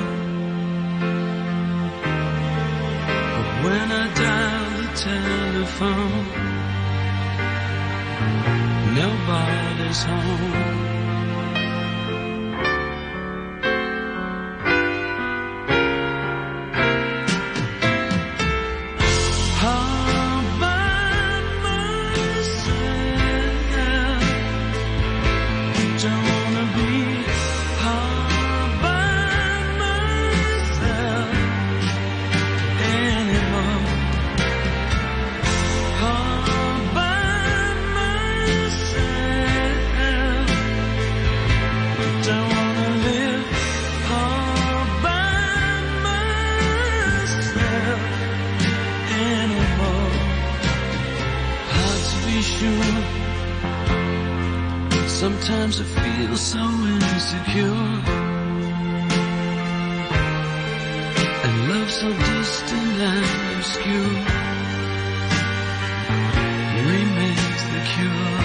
But when I dial the telephone, nobody's home.All by myself, don't wanna be all Sometimes I feel so insecure, and love so distant and obscure remains the cure.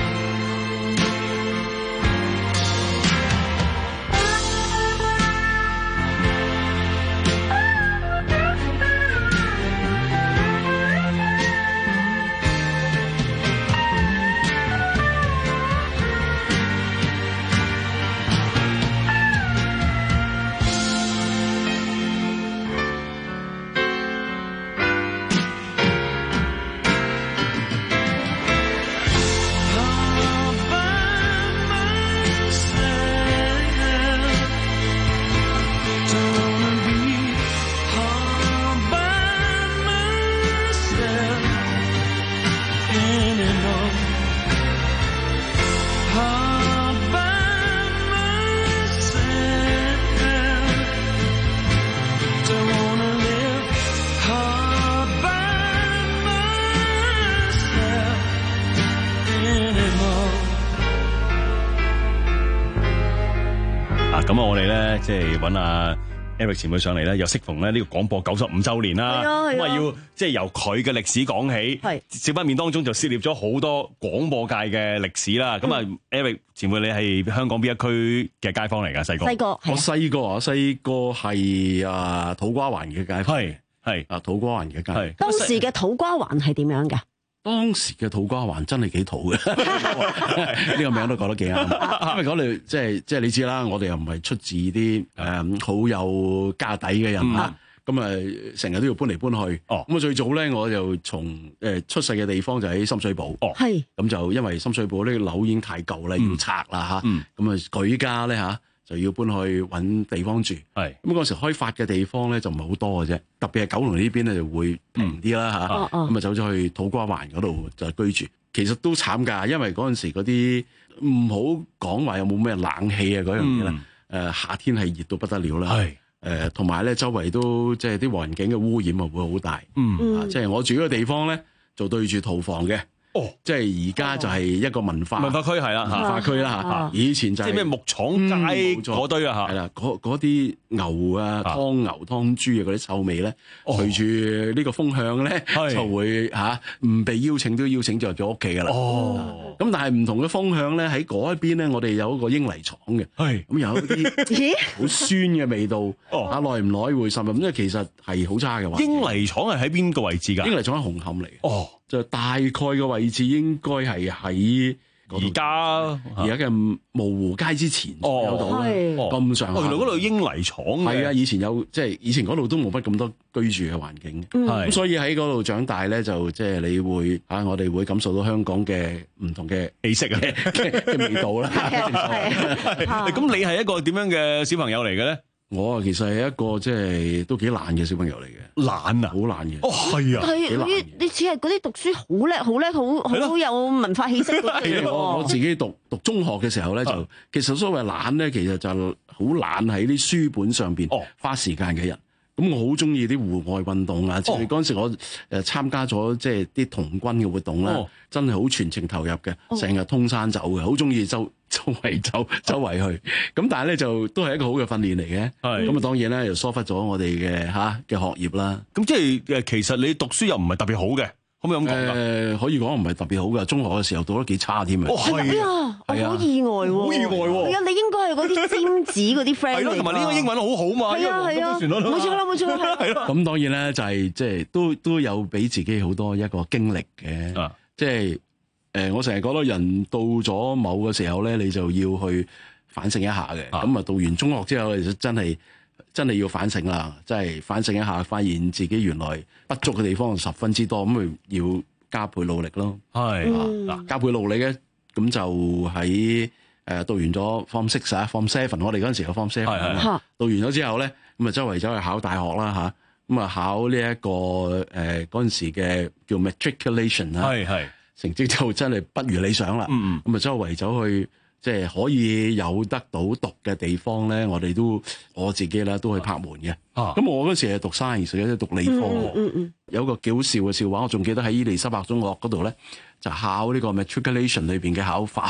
咁啊，我哋咧即係揾阿 Eric 前輩上嚟咧，又適逢咧呢個廣播九十五週年啦。咁啊，要即係由佢嘅歷史講起。係少不免當中就涉獵咗好多廣播界嘅歷史啦。咁啊，Eric前輩，你係香港邊一區嘅街坊嚟㗎？細個細個， 我細個啊，細個係啊土瓜灣嘅街坊。係係啊土瓜灣嘅街坊。 當時嘅土瓜灣係點樣㗎？ 當時嘅土瓜灣真係幾土嘅，呢個名都講得幾啱。因為講嚟即係即係你知啦，我哋又唔係出自啲誒好有家底嘅人啦，咁啊成日都要搬嚟搬去。哦，咁啊最早咧我就從誒出世嘅地方就喺深水埗。哦，係。咁就因為深水埗呢個樓已經太舊啦，要拆啦嚇。咁啊舉家咧嚇就要搬去揾地方住。係。咁嗰時開發嘅地方咧就唔係好多嘅啫，特別係九龍呢邊咧就會平啲啦嚇。咁啊走咗去土瓜灣嗰度就居住。其實都慘㗎，因為嗰陣時嗰啲唔好講話有冇咩冷氣啊嗰樣嘢啦。誒、嗯、夏天係熱到不得了啦。係。誒同埋咧周圍都即係啲環境嘅污染啊會好大。嗯。啊、即係我住嗰個地方咧就對住屠房嘅。哦，即係而家就係一個文化文化區係啦， 文化區啦嚇。以前就係即係咩木廠街嗰堆啊嚇。係啦，嗰嗰啲牛啊、湯牛、湯豬啊嗰啲臭味咧，隨住呢個風向咧就會嚇唔被邀請都邀請就入咗屋企㗎啦。哦，咁但係唔同嘅風向咧喺嗰一邊咧，我哋有一個英泥廠嘅。係咁有一啲好酸嘅味道。哦，啊耐唔耐會滲入，因為其實係好差嘅話。英泥廠係喺邊個位置㗎？ 英泥廠喺紅磡嚟。哦。就大概嘅位置應該係喺而家而家嘅蕪湖街之前有度啦，咁上下。 原來嗰度英泥廠係啊，以前有即係以前嗰度都冇乜咁多居住嘅環境，咁、嗯、所以喺嗰度長大咧，就即係你會啊，我哋會感受到香港嘅唔同嘅氣息啊嘅味道啦。 咁你係一個點樣嘅小朋友嚟嘅咧？ 我啊，其實係一個即係都幾懶嘅小朋友嚟嘅。 懶啊， 好懶嘅。 哦，係啊， 係你你似係嗰啲讀書好叻、好叻、好好有文化氣息嗰啲。 我我自己讀讀中學嘅時候咧，就其實所謂懶咧，其實就好懶喺啲書本上邊花時間嘅人。咁我好中意啲戶外運動啊！即係嗰陣時我誒參加咗即係啲童軍嘅活動啦，哦、真係好全程投入嘅，成日、哦、通山走嘅，好中意周周圍走周圍去。咁但係咧就都係一個好嘅訓練嚟嘅。係咁啊，當然咧又疏忽咗我哋嘅嚇嘅學業啦。 咁即係誒，其實你讀書又唔係特別好嘅。可唔可以咁講？ 誒，可以講唔係特別好㗎。中學嘅時候讀得幾差添啊！ 哦，係啊，我好意外喎， 好意外喎！ 係啊，你應該係嗰啲尖子嗰啲 friend 嚟㗎。係咯， 同埋呢個英文好好嘛。係啊，係啊， 冇錯啦，冇錯啦，係咯。 咁當然咧，就係即係都都有俾自己好多一個經歷嘅。即係誒，我成日覺得人到咗某個時候咧，你就要去反省一下嘅。咁啊，讀完中學之後，其實真係。真係要反省啦，即係反省一下，發現自己原來不足嘅地方十分之多，咁咪要加倍努力咯。係嗱、嗯，加倍努力咧，咁就喺誒讀完咗 Form Six 啊，Form Seven，我哋嗰陣時有 Form Seven，讀完咗之後咧，咁啊周圍走去考大學啦嚇，咁啊考呢、這、一個誒嗰陣時嘅叫 Matriculation 啦，係係成績就真係不如理想啦。嗯咁啊周圍走去。即係可以有得到讀嘅地方咧，我哋都我自己咧都去拍門嘅。咁、啊、我嗰時係讀 science 嘅，讀理科。嗯嗯嗯、有一個幾好笑嘅笑話，我仲記得喺伊利沙伯中學嗰度咧，就考呢個 matriculation 裏邊嘅考化學。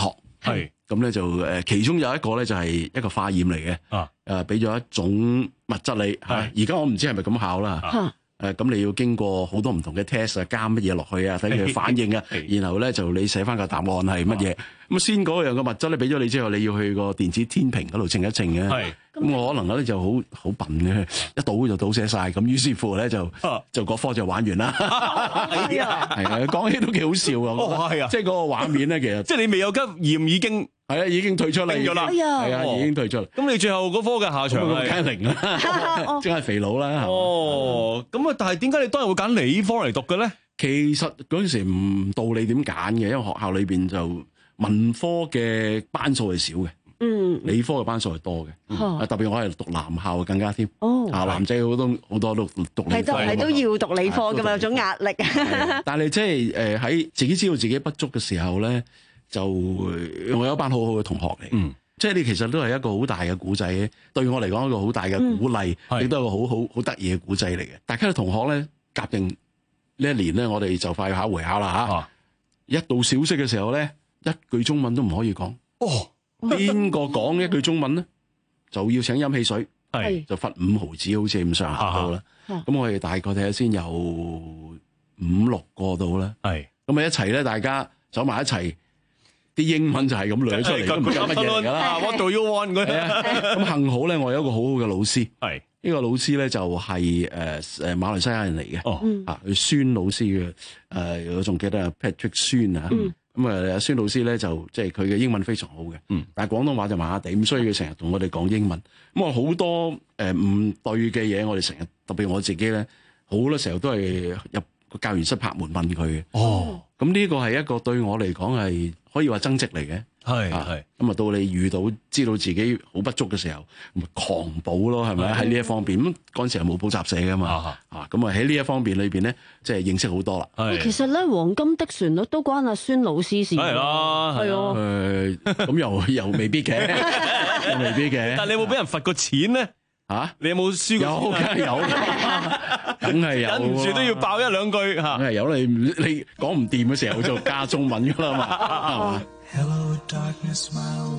係咁咧就誒，其中有一個咧就係一個化驗嚟嘅， 啊誒俾咗一種物質你嚇，而家我唔知係咪咁考啦。 啊誒咁你要經過好多唔同嘅 test 啊，加乜嘢落去啊，睇佢反應啊，然後咧就你寫翻個答案係乜嘢。咁先嗰樣嘅物質咧俾咗你之後，你要去個電子天平嗰度稱一稱嘅。 係咁我可能咧就好好笨嘅，一倒就倒瀉晒。咁於是乎咧就就嗰科就玩完啦。係啊，係啊，講起都幾好笑啊。 哦，係啊， 即係嗰個畫面咧，其實即係你未有急驗已經係啊，已經退出嚟咗啦。 係啊，已經退出啦。 咁你最後嗰科嘅下場係梗係零啦，即係肥佬啦。 哦，咁啊，但係點解你當日會揀理科嚟讀嘅咧？ 其實嗰陣時唔到你點揀嘅，因為學校裏邊就文科嘅班數係少嘅，嗯，理科嘅班數係多嘅，啊、嗯、特別我係讀男校更加添，哦，啊男仔好多好多都讀理科， 係都係都要讀理科噶嘛，有種壓力。 但係即係誒喺自己知道自己不足嘅時候咧，就我有一班好好嘅同學嚟，嗯，即係你其實都係一個好大嘅古仔，對我嚟講一個好大嘅鼓勵，亦、嗯、都係一個好好好得意嘅古仔嚟嘅。大家嘅同學咧夾定呢一年咧，我哋就快要考會考啦嚇，啊、一到小息嘅時候咧。一句中文都唔可以講。哦，邊個講一句中文咧，就要請飲汽水，係就罰五毫子，好似咁上下到啦。咁我哋大概睇下先，有五六個到啦。係咁啊，一齊咧，大家走埋一齊，啲英文就係咁掠出嚟，都唔知乜嘢嚟㗎啦。What do you want？咁幸好咧，我有一個好好嘅老師。係呢個老師咧，就係誒誒馬來西亞人嚟嘅。哦，啊，佢孫老師嘅誒，我仲記得 Patrick 孫啊。咁啊，阿孫老師咧就即係佢嘅英文非常好嘅，嗯，但係廣東話就麻麻地，咁所以佢成日同我哋講英文。咁啊，好多誒唔對嘅嘢，我哋成日特別我自己咧，好多時候都係入個教員室拍門問佢嘅。哦，咁呢個係一個對我嚟講係可以話增值嚟嘅。係係。咁啊，到你遇到知道自己好不足嘅時候，咪狂補咯，係咪？喺呢一方面，咁嗰陣時係冇補習社噶嘛。啊，咁啊喺呢一方面裏邊咧，即係認識好多啦。 係。其實咧，黃金的旋律都關阿孫老師事。係啦，係啊。 誒，咁又又未必嘅，又未必嘅。 但係你有冇俾人罰過錢咧？嚇！你有冇輸過？ 有，梗係有，梗係有。 忍唔住都要爆一兩句嚇。 梗係有，你你講唔掂嘅時候就加中文㗎啦嘛，係嘛 ？Hello, darkness, my old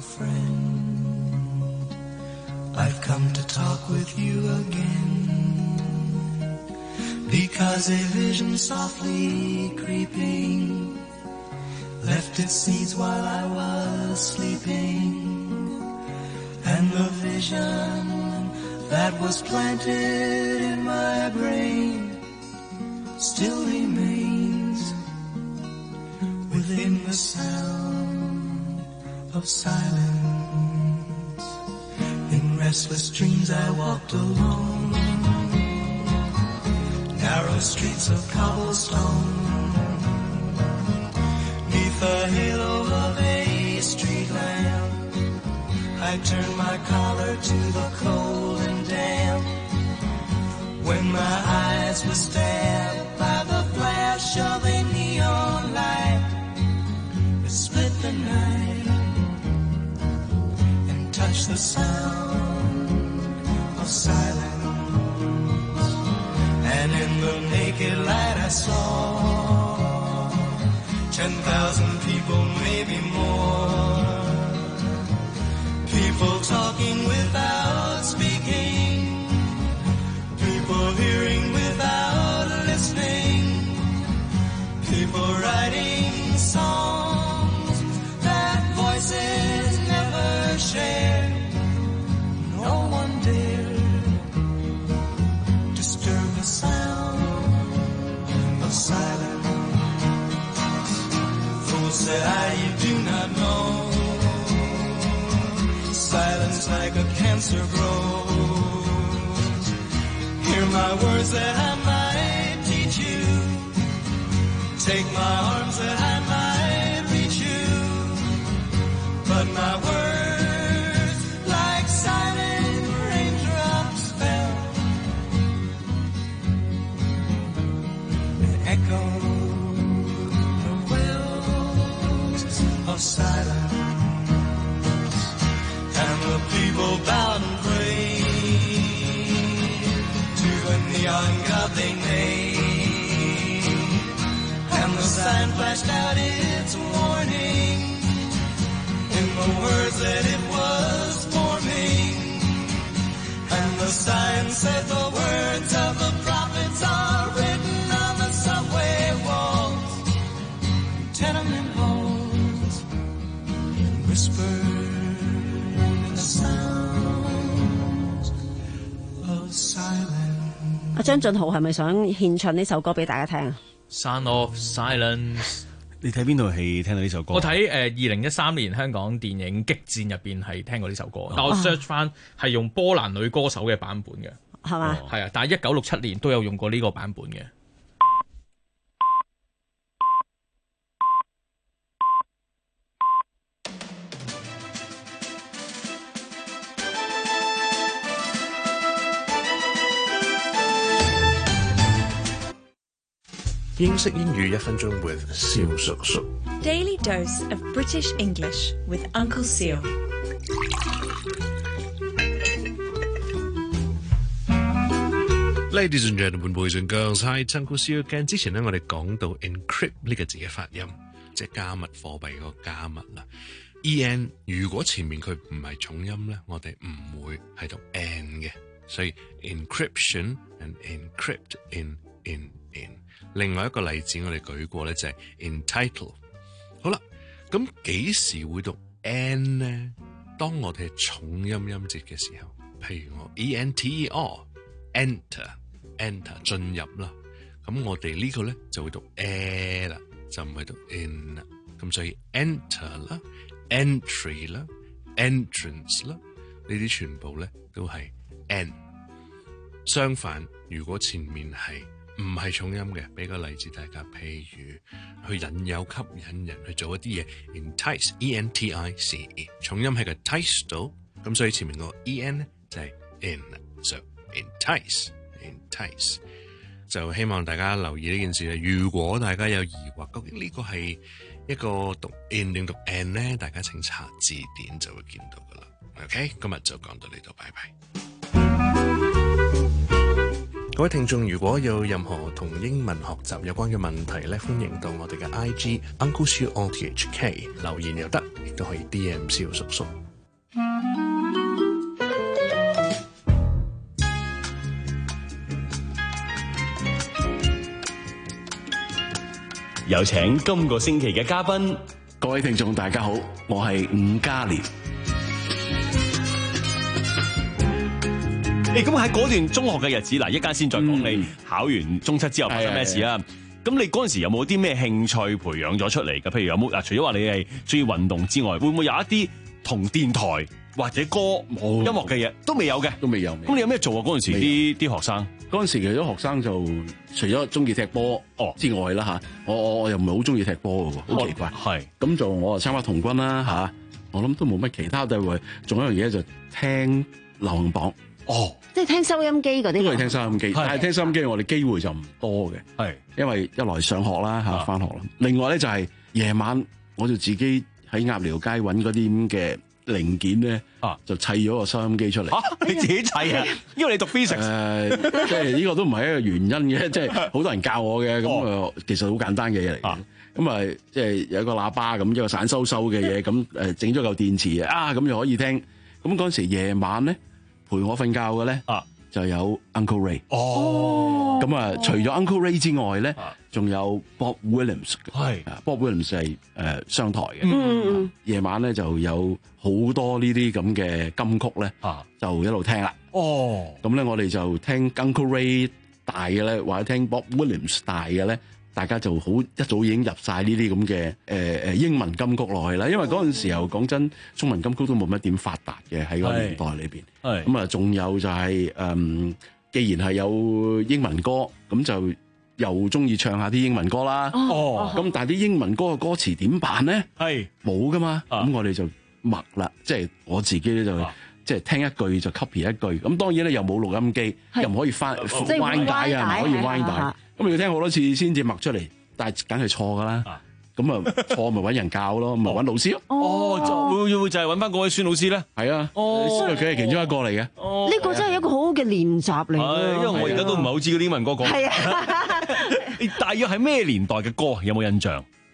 friend. I've come to talk with you again. Because a vision softly creeping left its seeds while I was sleeping. And the vision that was planted in my brain still remains within the sound of silence. In restless dreams I walked alone, narrow streets of cobblestone, neath the halo of a street lamp. I turned my collar to the cold and damp, when my eyes were stabbed by the flash of a neon light that split the night and touched the sound of silence. And in the naked light I saw ten thousand people, maybe more, people talking without speaking, people hearing without listening, people writing songs that voices never shared. No one dared disturb the sound of silence. Fool, said I, you do not know, silence like a cancer grows. Hear my words that I might teach you, take my arms that I might reach you, but my words like silent raindrops fell and echoed the wells of silence. And the people bowed and prayed to the neon god words that it was for me. And the sign said the words of the prophets are written on the subway walls, tenement halls, whispered in the sounds of silence. 阿張俊豪係咪想獻唱呢首歌俾大家聽啊 ？Sound of Silence。 你睇邊套戲聽到呢首歌？ 我睇誒二零一三年香港電影《激戰》入邊係聽過呢首歌，但我 search 翻係用波蘭女歌手嘅版本嘅， 係嘛？ 係啊，但係一九六七年都有用過呢個版本嘅。 英式英語一分鐘 with 蕭叔叔。 Daily dose of British English with Uncle Seal。 Ladies and gentlemen, boys and girls, hi, it's Uncle Seal again。之前咧，我哋講到 encrypt 呢個字嘅發音，即係加密貨幣嗰個加密啦。en 如果前面佢唔係重音咧，我哋唔會係讀 n 嘅，所以 encryption and encrypt in in in。另外一個例子我哋舉過咧就係 entitle。好啦，咁幾時會讀 n 呢？當我哋係重音音節嘅時候，譬如我 e n t e r enter enter 進入啦，咁我哋呢個咧就會讀 a 啦，就唔係讀 in 啦。咁所以 enter 啦、entry 啦、entrance 啦，呢啲全部咧都係 n。相反，如果前面係唔係重音嘅，俾個例子大家，譬如去引誘、吸引人去做一啲嘢 ，entice e n t i c e， 重音係個 tice 度，咁所以前面個 e n 咧就係 in，so entice entice， 就希望大家留意呢件事啦。如果大家有疑惑，究竟呢個係一個讀 in 定讀 n 咧，大家請查字典就會見到噶啦。OK， 今日就講到呢度，拜拜。各位聽眾，如果有任何同英文學習有關嘅問題咧，歡迎到我哋嘅 I G Uncle Siu O T H K 留言又得，亦都可以 D M 蕭叔叔。 有請今個星期嘅嘉賓， 各位聽眾大家好，我係伍嘉廉。 誒咁喺嗰段中學嘅日子，嗱一間先再講你、嗯、考完中七之後發生咩事啊？咁你嗰陣時有冇啲咩興趣培養咗出嚟嘅？譬如有冇嗱？除咗話你係中意運動之外，會唔會有一啲同電台或者歌、音樂嘅嘢都未有嘅？ 都未有。 咁你有咩做啊？嗰陣時啲啲學生， 嗰陣時其實啲學生就除咗中意踢波哦之外啦嚇，我我我又唔係好中意踢波嘅喎，好奇怪。係咁就我啊參加童軍啦嚇，我諗都冇乜其他，都係仲有一樣嘢就聽流行榜。 哦，即係聽收音機嗰啲， 都係聽收音機，但係聽收音機我哋機會就唔多嘅，係因為一來上學啦嚇，返學啦，另外咧就係夜晚我就自己喺鴨寮街揾嗰啲咁嘅零件咧，啊就砌咗個收音機出嚟。 你自己砌啊？因為你讀 physics，誒， 即係呢個都唔係一個原因嘅，即係好多人教我嘅，咁啊其實好簡單嘅嘢嚟嘅，咁啊即係有一個喇叭咁，一個散收收嘅嘢，咁誒整咗嚿電池啊，咁就可以聽。咁嗰陣時夜晚咧。陪我瞓覺嘅咧，啊，就有 Uncle Ray。哦，咁啊，除咗 Uncle Ray 之外咧，仲有 Bob Williams。係，Bob Williams 係誒商台嘅。嗯，夜晚咧就有好多呢啲咁嘅金曲咧，啊，就一路聽啦。哦，咁咧我哋就聽 Uncle Ray 大嘅咧，或者聽 Bob Williams 大嘅咧。大家就好一早已經入晒呢啲咁嘅誒誒英文金曲落去啦，因為嗰陣時候講真，中文金曲都冇乜點發達嘅喺個年代裏邊。係咁啊，仲有就係、是、誒、嗯，既然係有英文歌，咁就又中意唱下啲英文歌啦。哦，咁但係啲英文歌嘅歌詞點辦咧？係冇噶嘛。咁、啊、我哋就默啦，即、就、係、是、我自己咧就即係、啊、聽一句就 copy 一句。咁當然咧又冇錄音機，又唔可以翻彎帶啊，唔可以彎帶。咁要聽好多次先至默出嚟，但係梗係錯噶啦。咁啊錯咪揾人教咯，咪揾老師咯。 哦，會會會就係揾翻嗰位孫老師咧。係啊， 佢係其中一個嚟嘅。 呢個真係一個好好嘅練習嚟。 因為我而家都唔係好知嗰啲英文歌講。係啊，大約係咩年代嘅歌？有冇印象？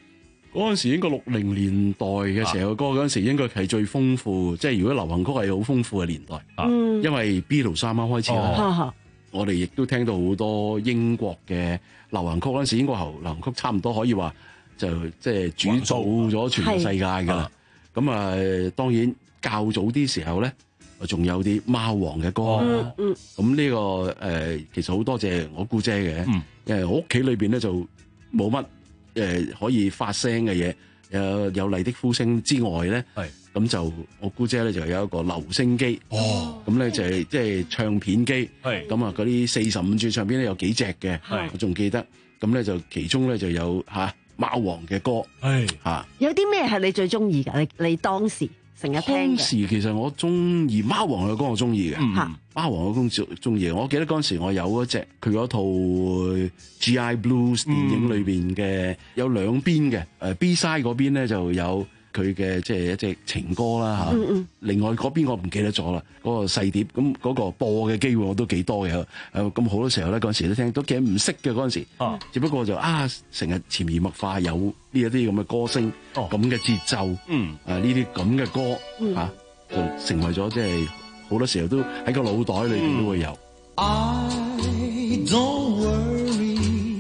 嗰陣時應該六零年代嘅時候嘅歌，嗰陣時應該係最豐富，即係如果流行曲係好豐富嘅年代。 嗯， 因為 Beatles 啱啱開始啦， 哦、 我哋亦都聽到好多英國嘅流行曲。嗰陣時英國流行曲差唔多可以話就即係主導咗全個世界㗎啦。咁啊，當然較早啲時候咧，仲有啲貓王嘅歌。 嗯嗯。 咁呢、呢個誒、呃，其實好多謝我姑姐嘅，嗯、因為我屋企裏邊咧就冇乜。誒可以發聲嘅嘢，有有麗的呼聲之外咧，咁就我姑姐咧就有一個留聲機，咁咧就係即係唱片機，咁啊嗰啲四十五吋唱片咧有幾隻嘅，我仲記得，咁咧就其中咧就有嚇貓王嘅歌，嚇有啲咩係你最中意㗎？你你當時成日聽嘅？ 當時其實我中意貓王嘅歌，我中意嘅。 嗯貓王嘅歌中意，我記得嗰陣時我有嗰隻佢嗰套 G I Blues 電影裏邊嘅有兩邊嘅，誒 B side 嗰邊咧就有佢嘅即係一隻情歌啦嚇。 嗯嗯另外嗰邊我唔記得咗啦，嗰個細碟咁嗰個播嘅機會我都幾多嘅。誒咁好多時候咧嗰陣時都聽，都幾唔識嘅嗰陣時。 啊， 只不過就啊成日潛移默化有呢一啲咁嘅歌聲，咁嘅節奏， 嗯， 誒呢啲咁嘅歌嚇就成為咗即係。好多時候都喺個腦袋裏邊都會有。 I don't worry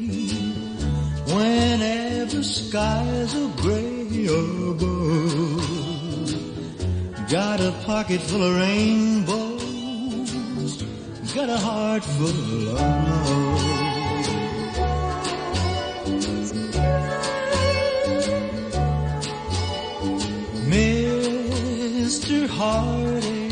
whenever skies are gray above. Got a pocket full of rainbows, got a heart full of love. Mister Heartache,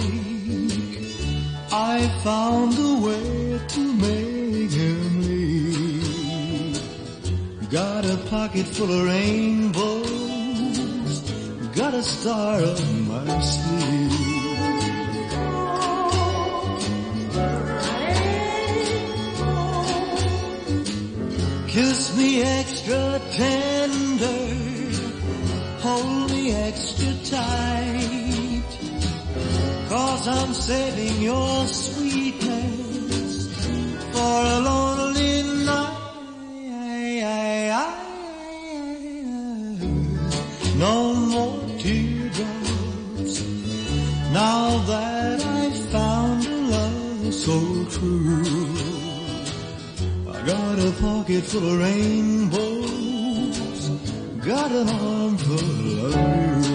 I found a way to make him leave. Got a pocket full of rainbows, got a star up my sleeve. Kiss me extra tender, hold me extra tight, 'cause I'm saving your sweetness for a lonely night. No more teardrops, now that I've found a love so true. I got a pocket full of rainbows, got an arm full of you.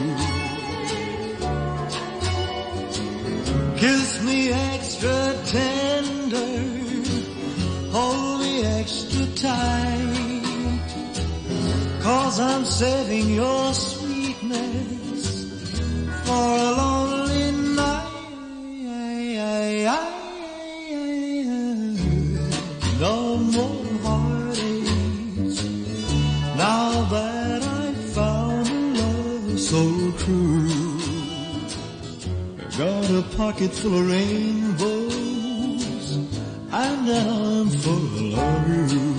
Kiss me extra tender, hold me extra tight, 'cause I'm saving your sweetness for a lonely night. No more heartaches, now that I've found a love so true. Got a pocket full of rainbows and an arm full of you.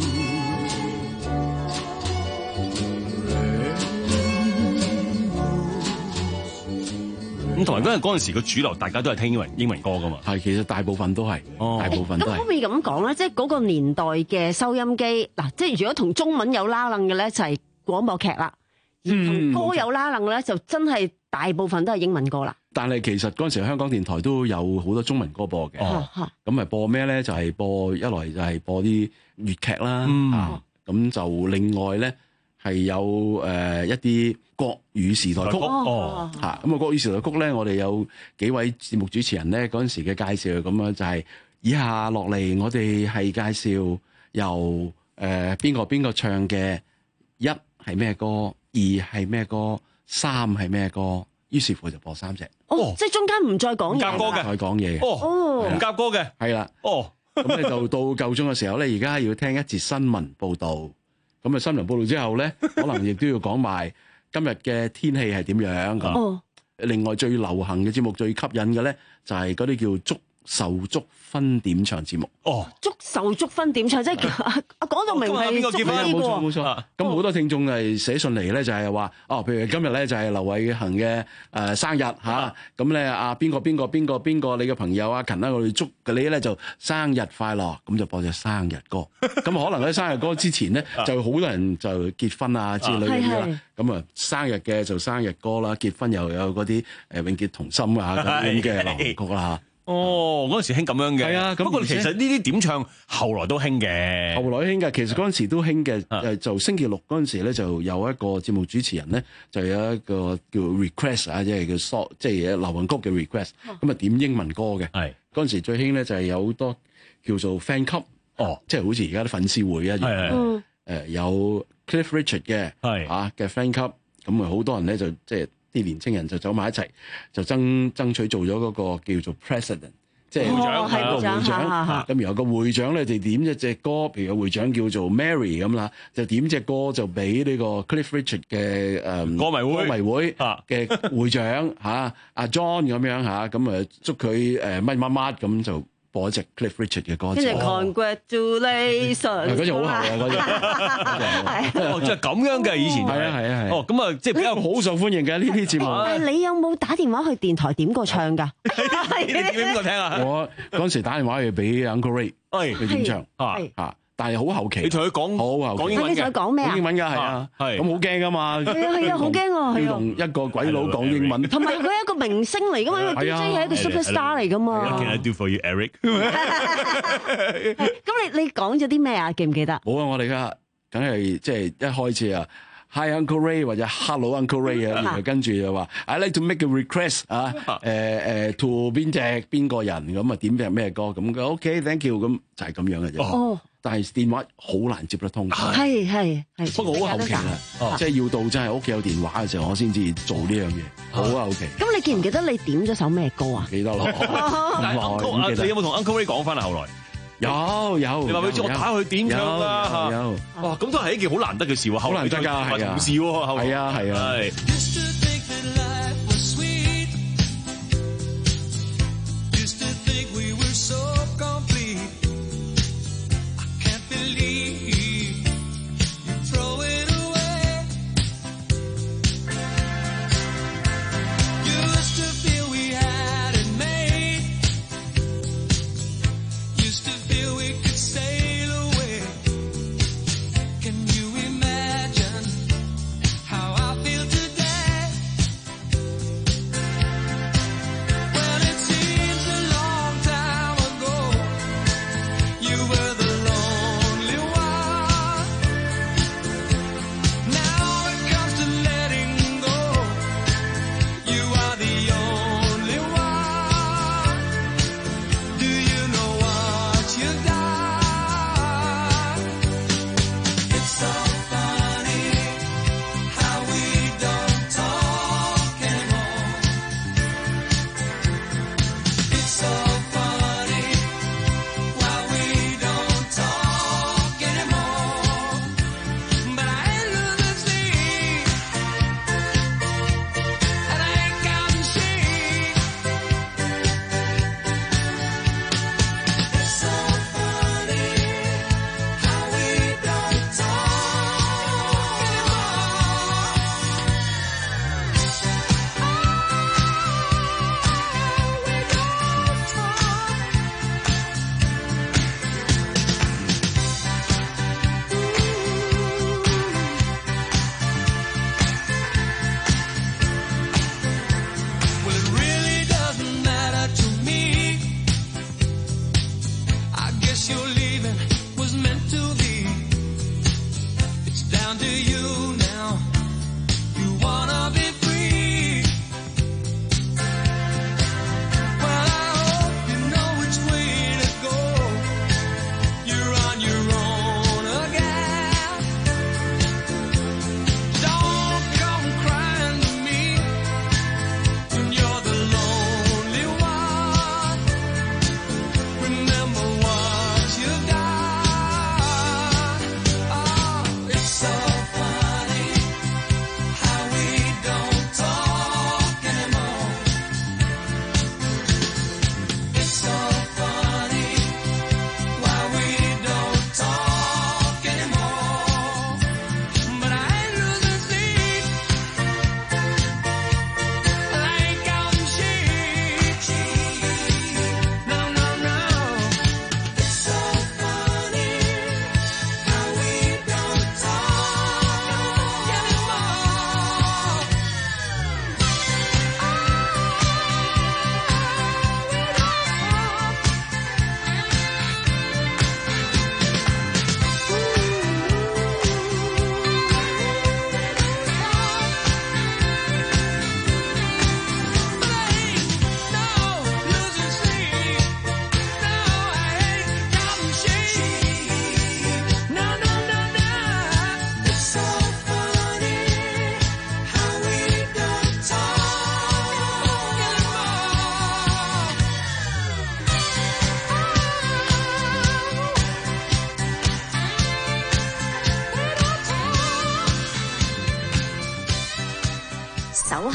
咁同埋嗰陣嗰陣時個主流，大家都係聽英文英文歌噶嘛。 係，其實大部分都係，哦、大部分都係。 咁可唔可以咁講咧？即係嗰個年代嘅收音機，嗱，即係如果同中文有拉楞嘅咧，就係廣播劇啦；而同歌有拉楞咧，就真係大部分都係英文歌啦。 但係其實嗰陣時香港電台都有好多中文歌播嘅，咁咪、哦、播咩咧？就係、是、播一來就係播啲粵劇啦，嗯、啊咁就另外咧係有誒、呃、一啲國語時代曲， 哦嚇咁啊國語時代曲咧，我哋有幾位節目主持人咧嗰陣時嘅介紹咁樣，就係、是、以下落嚟我哋係介紹由誒邊個邊個唱嘅，一係咩歌，二係咩歌，三係咩歌。於是乎就播三隻， 哦，即係中間唔再講嘢， 夾歌嘅， 再講嘢， 哦，唔夾歌嘅， 係啦， 哦， 咁咧就到夠鐘嘅時候咧，而家要聽一節新聞報導，咁啊新聞報導之後咧，可能亦都要講埋今日嘅天氣係點樣咁。 哦， 另外最流行嘅節目最吸引嘅咧，就係嗰啲叫捉壽燭分點唱節目。 哦， 祝壽燭分點唱，即係講到明係祝呢冇錯個。 冇錯。咁好多聽眾係寫信嚟咧，就係話哦，譬如今日咧就係劉偉恒嘅誒生日嚇，咁咧啊邊個邊個邊個邊個你嘅朋友阿勤啦，我哋祝你咧就生日快樂，咁就播隻生日歌。咁可能喺生日歌之前咧，就好多人就結婚啊之類嘅嘢啦。咁啊生日嘅就生日歌啦，結婚又有嗰啲誒永結同心啊咁樣嘅流行曲啦。 哦，嗰陣時興咁樣嘅。係啊，不過其實呢啲點唱後來都興嘅。 後來興嘅，其實嗰陣時都興嘅。誒，就星期六嗰陣時咧，就有一個節目主持人咧，就有一個叫 request 啊，即係叫 so 即係流行曲嘅 request。咁啊點英文歌嘅。係嗰陣時最興咧就係有好多叫做 fan club。哦，即係好似而家啲粉絲會一樣。係係。誒有 Cliff Richard 嘅係啊嘅 fan club，咁啊好多人咧就即係。啲年青人就走埋一齊，就爭爭取做咗嗰個叫做 president， 即係會長，係個會長。咁然後個會長咧就點一隻歌，譬如個會長叫做 Mary 咁啦，就點隻歌就俾呢個 Cliff Richard 嘅誒歌迷會歌迷會嘅會長嚇阿 John 咁樣嚇，咁啊祝佢誒乜乜乜咁就。播一隻 Cliff Richard 嘅歌， 跟住 Congratulations， 嗰隻好後啊，嗰隻哦，即係咁樣嘅以前， 係啊係啊係。 哦，咁啊，即係比較好受歡迎嘅呢啲節目。 誒，你有冇打電話去電台點過唱㗎？ 你點俾邊個聽啊？ 我嗰陣時打電話去俾 Uncle Ray，佢點唱啊啊！但係好後期， 你同佢講好後期， 講英文嘅，你同佢講咩啊？ 講英文㗎係啊，係咁好驚㗎嘛。 係啊係啊，好驚喎， 要同一個鬼佬講英文。 同埋佢係一個明星嚟㗎嘛，因為 D J 係一個 superstar 嚟㗎嘛。 What can I do for you, Eric？ 咁你你講咗啲咩啊？記唔記得？ 冇啊！我哋而家梗係即係一開始啊 ，Hi Uncle Ray 或者 Hello Uncle Ray 啊，然後跟住就話 I like to make a request 啊，誒誒 to 邊隻邊個人咁啊點隻咩歌咁嘅 OK，thank you 咁就係咁樣嘅啫。哦，但係電話好難接得通。 係係係。 不過好後期啦，即係要到真係屋企有電話嘅時候，我先至做呢樣嘢。好後期。 咁你記唔記得你點咗首咩歌啊？ 記得咯。 但係 Uncle，你有冇同 Uncle Ray 講翻啊？後來？ 有有， 你話俾我打佢點唱啦嚇！ 有哇，咁都係一件好難得嘅事喎， 好難得㗎，係啊， 同事喎， 係啊係啊。 So funny.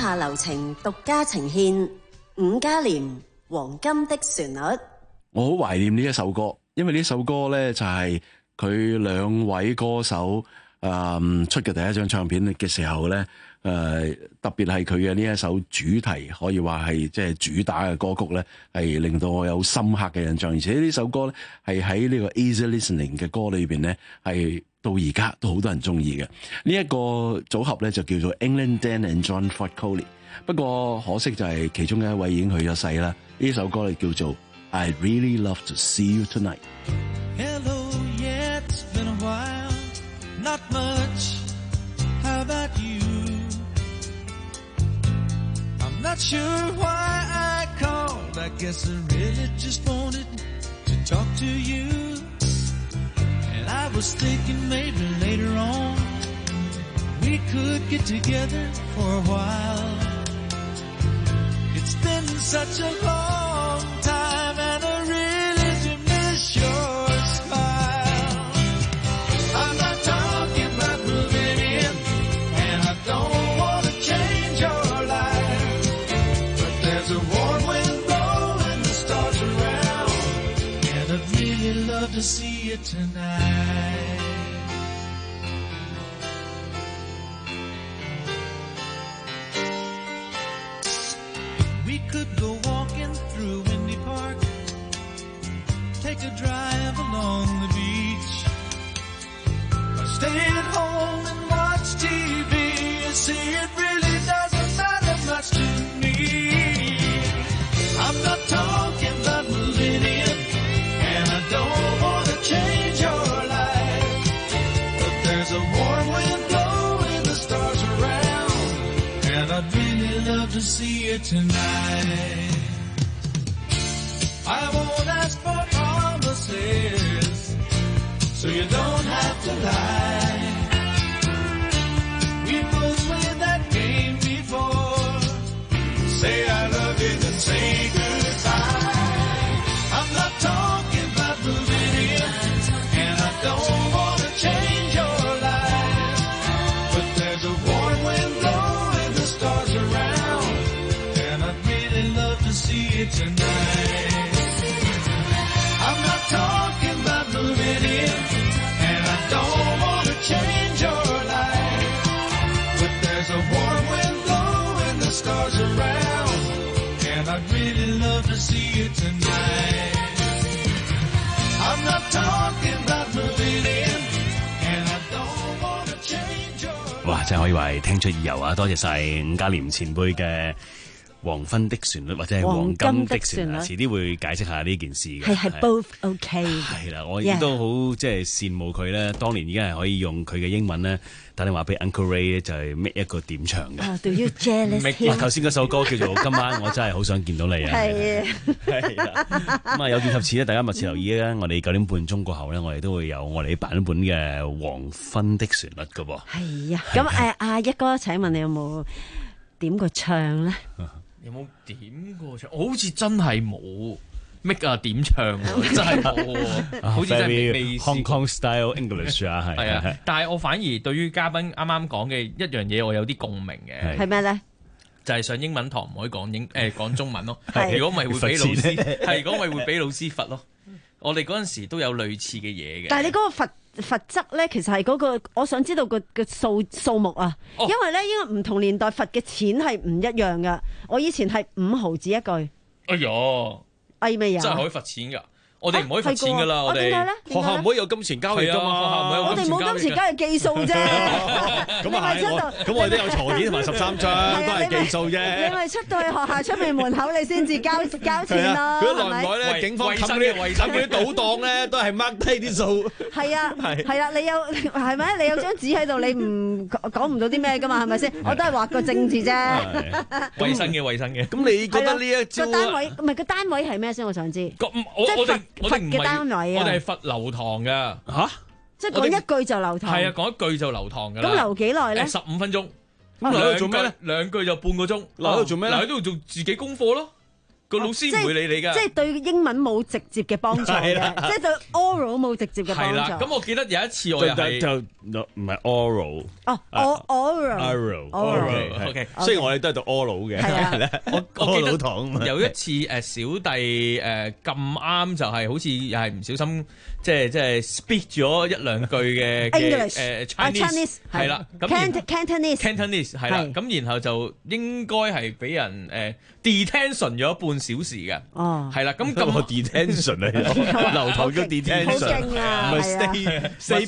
下流程獨家呈獻伍嘉廉黃金的旋律。 我好懷念呢一首歌，因為呢首歌咧就係佢兩位歌手誒、嗯、出嘅第一張唱片嘅時候咧，誒、呃、特別係佢嘅呢一首主題，可以話係即係主打嘅歌曲咧，係令到我有深刻嘅印象。而且呢首歌咧係喺呢個 Easy Listening 嘅歌裏邊咧，係到而家都好多人中意嘅。呢、這、一個組合咧就叫做 England Dan and John Ford Coley。不過可惜就係其中嘅一位已經去咗世啦。呢首歌咧叫做 I'd Really Love to See You Tonight。 Hello, yeah, it's been a while. Not much. How about you? I'm not sure why I called. I guess I really just wanted to talk to you. And I was thinking maybe later on we could get together for a while. It's been such a long time and I really do miss your smile. I'm not talking about moving in and I don't want to change your life, but there's a warm wind blowing the stars around and I'd really love to see you tonight. We could go walking through Windy Park, take a drive along the beach, or stay at home and watch T V. You see, it really doesn't matter much to me. I'm not talking about moving in, and I don't want to change your life, but there's a warm wind blowing the stars around, and I'd really love to see you tonight. I won't ask for promises, so you don't have to lie. We both played that game before. Say I love you, then say goodbye. I'm not talking about moving in, and I don't want to change your life, but there's a warm wind blowing the stars around, and I'd really love to see you tonight. I'm not talking about moving in, and I don't want to change your life, but there's a warm wind blowing the stars around, and I'd really love to see you tonight. I'm not talking about moving in, and I don't want to change your life. 哇！真係可以話係聽出意由啊！多謝晒伍嘉廉前輩嘅黃昏的旋律或者係黃金的旋律，遲啲會解釋下呢件事嘅。 係係 both OK。 係啦，我亦都好即係羨慕佢咧，當年已經係可以用佢嘅英文咧打電話俾 Uncle Ray 就係 make 一個點唱嘅。 Do you jealous him？ 頭先嗰首歌叫做《今晚我真係好想見到你》啊。係啊，係啦。咁啊，有見及此咧，大家密切留意咧，我哋九點半鐘過後咧，我哋都會有我哋版本嘅《黃昏的旋律》嘅噃。係啊，咁誒，阿一哥，請問你有冇點過唱咧？ 有冇點過唱？我好似真係冇 make 啊點唱喎，真係冇喎，好似真係未 Hong Kong style English 啊，係係啊，但係我反而對於嘉賓啱啱講嘅一樣嘢，我有啲共鳴嘅。 係咩咧？ 就係上英文堂唔可以講英誒講中文咯，如果唔係會俾老師係，如果唔係會俾老師罰咯。我哋嗰陣時都有類似嘅嘢嘅。但係你嗰個罰罰則咧，其實係嗰個，我想知道個個數數目啊，因為咧應該唔同年代罰嘅錢係唔一樣噶。我以前係五毫子一句。哎呀，哎咩呀？真係可以罰錢㗎。我哋唔可以罰錢㗎啦，我哋學校唔可以有金錢交易㗎嘛。我哋冇金錢交易記數啫。咁啊係，咁我哋都有財點同埋十三張，都係記數啫。你咪出到去學校出面門口，你先至交交錢咯。如果耐唔耐咧，警方冚啲冚啲賭檔咧，都係 mark 低啲數。係啊，係啦，你有係咪？你有張紙喺度，你唔講唔到啲咩㗎嘛？係咪先？我都係畫個政治啫。衞生嘅衞生嘅。咁你覺得呢一招個單位唔係個單位係咩先？我想知。我我哋。罰嘅單位啊！我哋係罰留堂噶嚇，即係講一句就留堂。係啊，講一句就留堂噶啦。咁留幾耐咧？十五分鐘。咁留喺度做咩咧？兩句就半個鐘。留喺度做咩咧？留喺度做自己功課咯。 個老師唔會理你㗎。 即係對英文冇直接嘅幫助嘅，即係對 oral 冇直接嘅幫助。 係啦，咁我記得有一次我又係就唔係 oral。 哦，oral。 oral。OK。雖然我哋都係讀 oral 嘅， 我我記得堂有一次誒小弟誒咁啱就係好似又係唔小心即係即係 speak 咗一兩句嘅嘅誒 Chinese 係啦，咁 Cantonese Cantonese 係啦，咁然後就應該係俾人誒 detention 咗半小時嘅， 哦， 係啦，咁咁 detention 啊，留堂叫 detention， 唔係 stay stay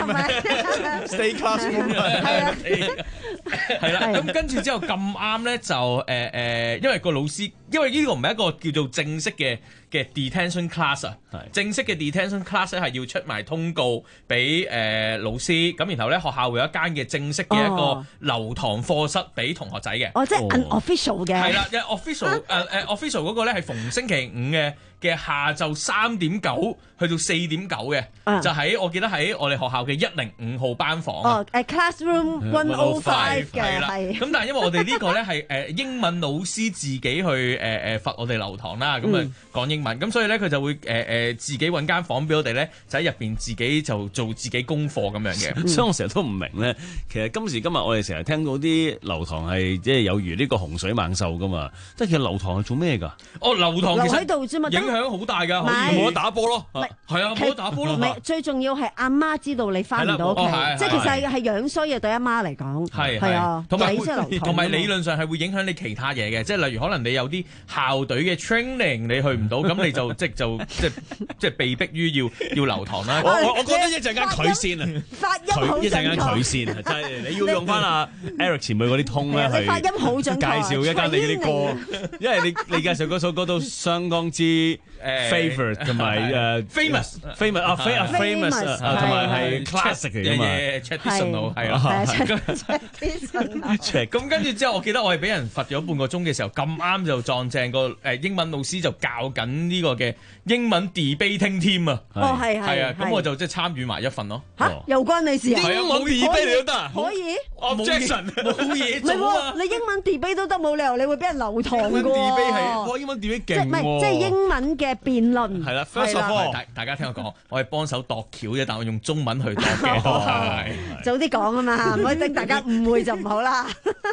behind，stay classroom， 係啊，係啦，咁跟住之後咁啱咧就誒誒，因為個老師，因為呢個唔係一個叫做正式嘅嘅 detention class 啊，正式嘅 detention class 咧係要出埋通告俾誒老師，咁然後咧學校會有一間嘅正式嘅一個留堂課室俾同學仔嘅， 哦，即係 unofficial 嘅， 係啦，因為 official 誒誒 official 嗰個咧係逢星期五嘅嘅下晝三點九去到四點九嘅，就喺我記得喺我哋學校嘅一零五號班房。 哦，誒 classroom one oh five 嘅，係。 咁但係因為我哋呢個咧係誒英文老師自己去誒誒罰我哋留堂啦，咁啊講英文，咁所以咧佢就會誒誒自己揾間房俾我哋咧，就喺入邊自己就做自己功課咁樣嘅。 所以我成日都唔明咧，其實今時今日我哋成日聽到啲留堂係即係有如呢個洪水猛獸噶嘛，即係其實留堂係做咩㗎？ 哦，留堂其實喺度啫嘛， 影響好大㗎，冇得打波咯，係啊，冇得打波咯。 唔係最重要係阿媽知道你翻唔到屋企，即係其實係樣衰嘅對阿媽嚟講， 係係啊， 同埋即係留堂同埋理論上係會影響你其他嘢嘅，即係例如可能你有啲校隊嘅 training 你去唔到，咁你就即就即即係被逼於要要留堂啦。 我我我覺得一陣間佢先啊， 發音好一陣間佢先啊，真係你要用翻阿 Eric 前輩嗰啲通咧去發音好準確， 介紹一間你嗰啲歌，因為你你介紹嗰首歌都相當之。favorite 同埋誒 famous famous 啊 famous 同埋係 classic 嚟㗎嘛 traditional 係啦，咁跟住之後，我記得我係俾人罰咗半個鐘嘅時候，咁啱就撞正個誒英文老師就教緊呢個嘅英文 debating team 啊， 哦係係啊，咁我就即係參與埋一份咯。 嚇，又關你事啊？ 係啊，冇 debate 都得， 可以 objection 冇嘢做啊！ 你英文 debate 都得，冇理由你會俾人留堂㗎喎。 英文 debate 係，哇！英文 debate 勁喎， 即係唔係即係英文嘅辯論係啦 ，first of all，大大家聽我講，我係幫手度橋啫，但我用中文去度嘅，係早啲講啊嘛，唔可以等大家誤會就唔好啦。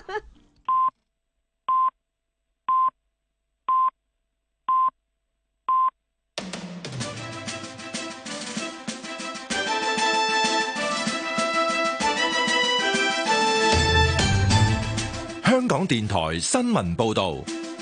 香港電台新聞報導。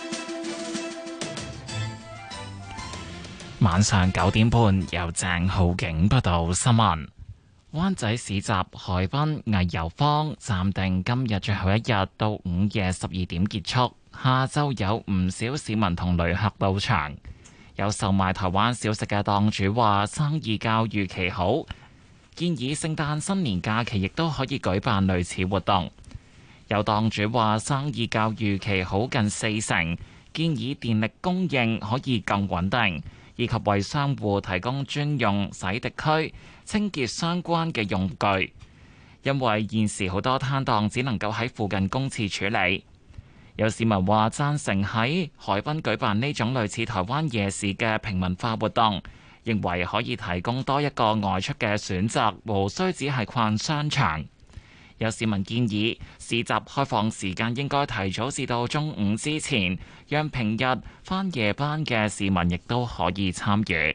晚上九點半，由鄭浩景報道新聞。灣仔市集海濱藝遊坊暫定今日最後一日到午夜十二點結束。下晝有唔少市民同旅客到場。有售賣台灣小食嘅檔主話生意較預期好，建議聖誕新年假期亦都可以舉辦類似活動。有檔主話生意較預期好近四成，建議電力供應可以更穩定，以及為商戶提供專用洗滌區清潔相關嘅用具，因為現時好多攤檔只能夠喺附近公廁處理。有市民話贊成喺海濱舉辦呢種類似台灣夜市嘅平民化活動，認為可以提供多一個外出嘅選擇，無需只係逛商場。有市民建議市集開放時間應該提早至到中午之前，讓平日返夜班嘅市民亦都可以參與。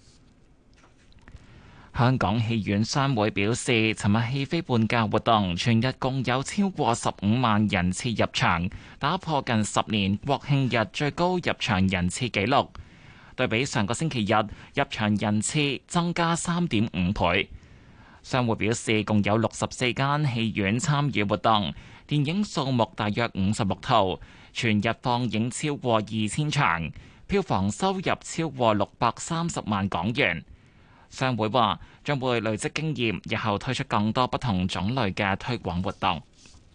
香港戲院商會表示，尋日戲飛半價活動，全日共有超過十五萬人次入場，打破近十年國慶日最高入場人次紀錄。對比上個星期日，入場人次增加三點五倍。商會表示，共有六十四間戲院參與活動，電影數目大約五十六套，全日放映超過二千場，票房收入超過六百三十萬港元。商會話將會累積經驗，日後推出更多不同種類嘅推廣活動。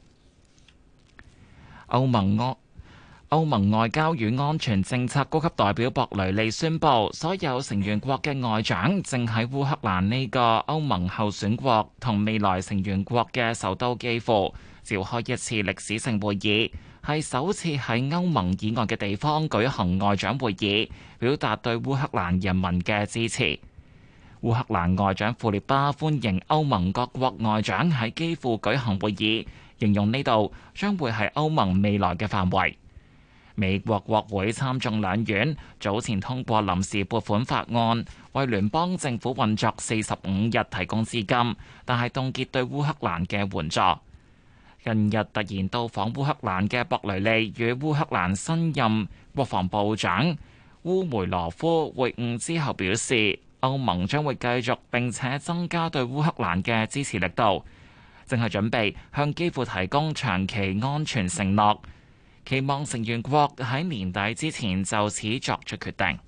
歐盟歐歐盟外交與安全政策高級代表博雷利宣布，所有成員國嘅外長正喺烏克蘭呢個歐盟候選國同未來成員國嘅首都基輔召開一次歷史性會議， 係首次喺歐盟以外嘅地方舉行外長會議，表達對烏克蘭人民嘅支持。烏克蘭外長庫列巴歡迎歐盟各國外長喺基輔舉行會議，形容呢度將會係歐盟未來嘅範圍。美國國會參眾兩院早前通過臨時撥款法案，為聯邦政府運作四十五日提供資金，但係凍結對烏克蘭嘅援助。近日突然到訪烏克蘭嘅博雷利與烏克蘭新任國防部長烏梅羅夫會晤之後表示，歐盟將會繼續並且增加對烏克蘭嘅支持力度，正係準備向基輔提供長期安全承諾，期望成員國喺年底之前就此作出決定。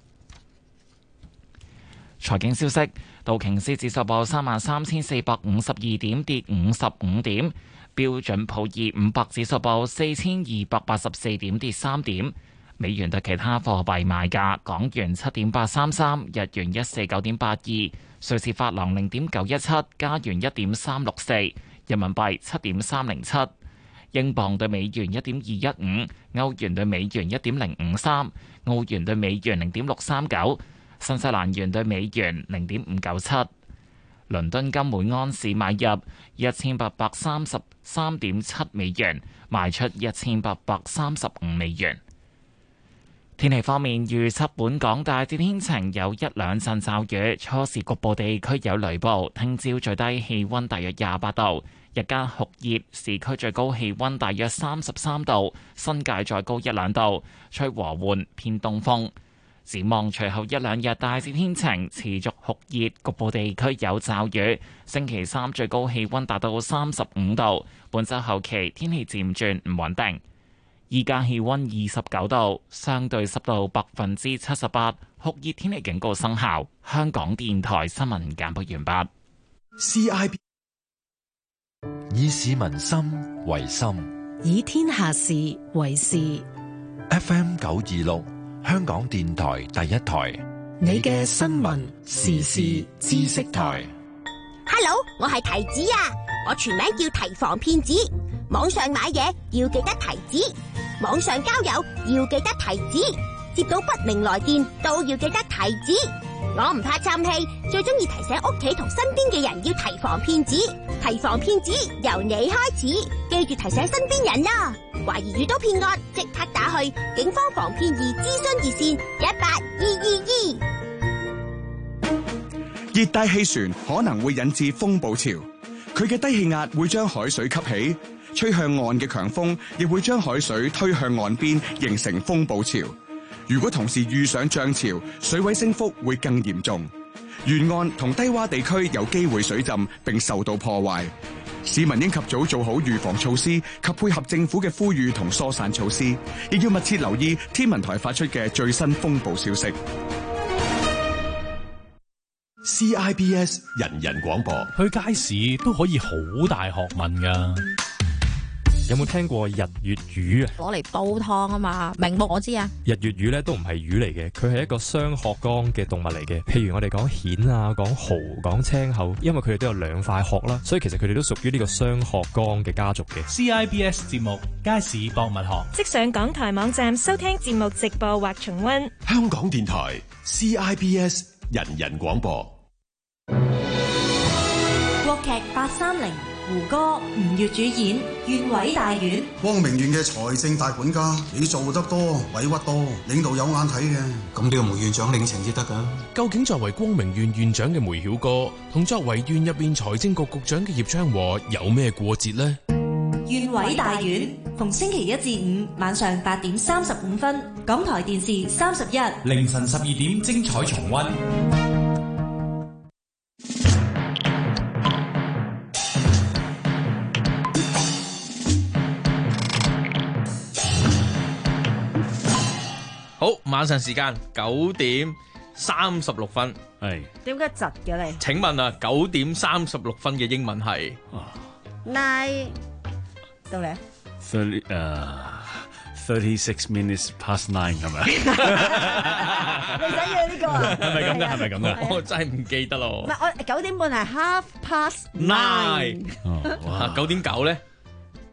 財經消息，道瓊斯指數報三萬三千四百五十二點，跌五十五點；標準普爾五百指數報四千二百八十四點，跌三點。美元對其他貨幣賣價：港元七點八三三，日元一四九點八二，瑞士法郎零點九一七，加元一點三六四，人民幣七點三零七。英鎊對美元一點二一五，歐元對美元一點零五三，澳元對美元零點六三九，新西蘭元對美元零點五九七。倫敦金每安士買入一千八百三十三點七美元，賣出一千八百三十五美元。天氣方面，預測本港大致天晴，有一兩陣驟雨，初時局部地區有雷暴。聽朝最低氣溫大約廿八度，日間酷熱，市區最高氣溫大約三十三度，新界再高一兩度，吹和緩偏東風。展望隨後一兩日大致天晴，持續酷熱，局部地區有驟雨。星期三最高氣溫達到三十五度，本週後期天氣漸轉唔穩定。依家氣溫二十九度，相對濕度百分之七十八，酷熱天氣警告生效。香港電台新聞簡報完畢。 C I B 以市民心為心， 以天下事為事。 F M 九二六，香港電台第一台， 你嘅新聞時事知識台。 Hello， 我係提子啊，我全名叫提防騙子。網上買嘢要記得提子，網上交友要記得提子，接到不明來電都要記得提子。我唔怕嘥氣，最中意提醒屋企同身邊嘅人要提防騙子。提防騙子由你開始，記住提醒身邊人啦。懷疑遇到騙案，即刻打去警方防騙易諮詢熱線一八二二二。 熱帶氣旋可能會引致風暴潮，佢嘅低氣壓會將海水吸起。吹向岸嘅強風亦會將海水推向岸邊，形成風暴潮。如果同時遇上漲潮，水位升幅會更嚴重。沿岸同低洼地區有機會水浸並受到破壞。市民應及早做好預防措施及配合政府嘅呼籲同疏散措施，亦要密切留意天文台發出嘅最新風暴消息。 C I B S 人人廣播， 去街市都可以好大學問㗎。有冇聽過日月魚啊？ 攞嚟煲湯啊嘛，明目我知啊。 日月魚咧都唔係魚嚟嘅，佢係一個雙殼綱嘅動物嚟嘅。譬如我哋講蜆啊、講蠔、講青口，因為佢哋都有兩塊殼啦，所以其實佢哋都屬於呢個雙殼綱嘅家族嘅。 C I B S 節目街市博物學， 即上港台網站收聽節目直播或重溫。 香港電台 C I B S 人人廣播。 國劇八三零。胡歌、吳越主演《縣委大院》。 光明縣嘅財政大管家，你做得多，委屈多，領導有眼睇嘅。咁呢個梅縣長領情至得噶。 究竟作為光明縣縣長嘅梅曉歌，同作為縣入邊財政局局長嘅葉昌和有咩過節呢？ 縣委大院逢星期一至五晚上八點三十五分，港台電視三十一， 凌晨十二點精彩重溫。 好，晚上時間九點三十六分， 係點解窒嘅你？ 請問啊，九點三十六分嘅英文係 nine 到你 thirty 誒 thirty six minutes past nine 係咪？ 你想要呢個啊？ 係咪咁噶？係咪咁噶？ 我真係唔記得咯。 唔係，我九點半係 half past nine。 哇，九點九咧？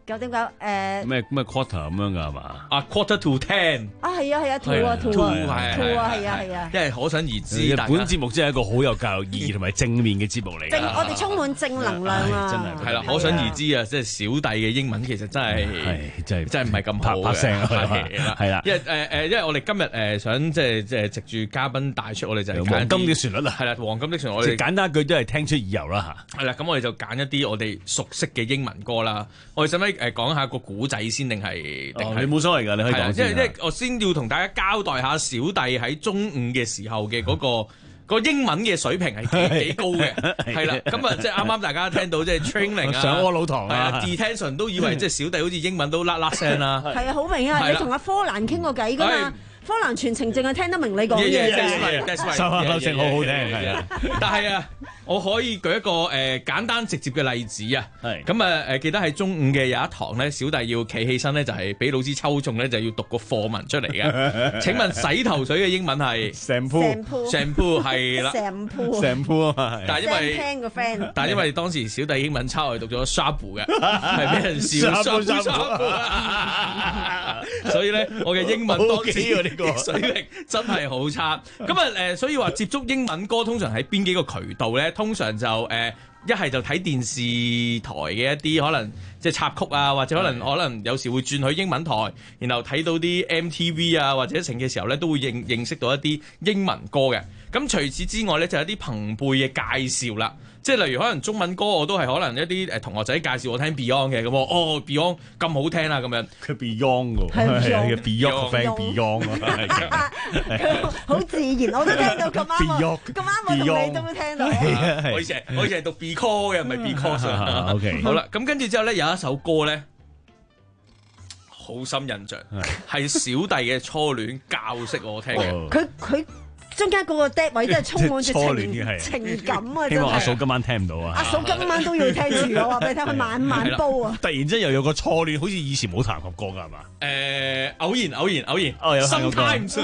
九點九誒咩咩 quarter 咁樣㗎係嘛？ 啊 quarter to ten 啊係啊係啊 two 啊 two 啊 two 啊係啊係啊， 因為可想而知， 日本節目真係一個好有教育意義同埋正面嘅節目嚟。 正我哋充滿正能量啊！ 真係係啦，可想而知啊！即係小弟嘅英文其實真係係真係真係唔係咁好嘅， 啪啪聲係啦係啦， 因為誒誒，因為我哋今日誒想即係即係藉住嘉賓帶出，我哋就係黃金嘅旋律啦， 係啦，黃金的旋律，我哋簡單一句都係聽出耳油啦嚇。 係啦，咁我哋就揀一啲我哋熟悉嘅英文歌啦。我哋使唔使誒講下個古仔先，定係定係你冇所謂㗎，你可以講先。 因為因為我先要同大家交代下小弟喺中五嘅時候嘅嗰個。個英文嘅水平係幾幾高嘅，係啦，咁啊即係啱啱大家聽到即係 training 啊， 上柯老堂啊 ，detention 都以為即係小弟好似英文都啦啦聲啦， 係啊，好明啊，你同阿科蘭傾過偈㗎嘛？科蘭全程淨係聽得明你講嘢啫， 收下口聲好好聽，係啊， 但係啊，我可以舉一個誒簡單直接嘅例子啊，係咁啊誒記得喺中五嘅有一堂咧，小弟要企起身咧，就係俾老師抽中咧，就要讀個課文出嚟嘅。請問洗頭水嘅英文係 shampoo，shampoo 係啦 ，shampoo，shampoo 啊， 但係因為聽個 friend， 但係因為當時小弟英文差，我哋讀咗 shampoo 嘅，係俾人笑 shampoo，所以咧我嘅英文當時個水平真係好差，咁啊誒，所以話接觸英文歌通常喺邊幾個渠道咧？通常就誒一係就睇電視台嘅一啲可能即係插曲啊，或者可能可能有時會轉去英文台，然後睇到啲 M T V 啊或者成嘅時候咧，都會認認識到一啲英文歌嘅。咁除此之外咧，就有啲朋輩嘅介紹啦。即係例如可能中文歌我都係可能一啲誒同學仔介紹我聽 Beyond 嘅，咁哦 Beyond 咁好聽啊咁樣， 佢 Beyond 㗎， 係 Beyond friend Beyond 啊， 好自然，我都聽到咁啱喎，咁啱我同你都聽到。 我以前我以前係讀 Because 嘅，唔係 Because。OK， 好啦，咁跟住之後咧有一首歌咧好深印象，係小弟嘅初戀教識我聽嘅。 佢佢。中間嗰個 dead 位真係充滿住情情感啊！ 希望阿嫂今晚聽唔到啊！ 阿嫂今晚都要聽住我話俾你聽，佢晚晚煲啊！ 突然之間又有個初戀，好似以前冇談及過㗎係嘛？ 誒，偶然偶然偶然， 哦有 sometimes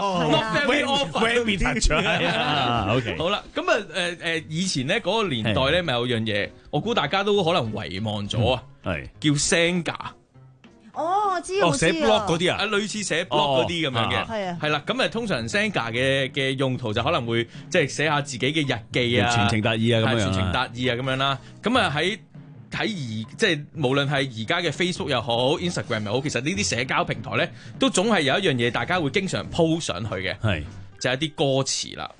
not very often we touch。OK， 好啦，咁啊誒誒，以前咧嗰個年代咧，咪有樣嘢，我估大家都可能遺忘咗啊，係叫 Xanga。 哦，我知我知寫 blog 嗰啲啊， 啊類似寫 blog 嗰啲咁樣嘅，係啊，係啦，咁啊通常 Xanga 嘅嘅用途就可能會即係寫下自己嘅日記啊， 傳情達意啊咁樣， 傳情達意啊咁樣啦。咁啊喺喺而即係無論係而家嘅 Facebook 又好 ，Instagram 又好，其實呢啲社交平台咧都總係有一樣嘢大家會經常 po 上去嘅，係就係一啲歌詞啦。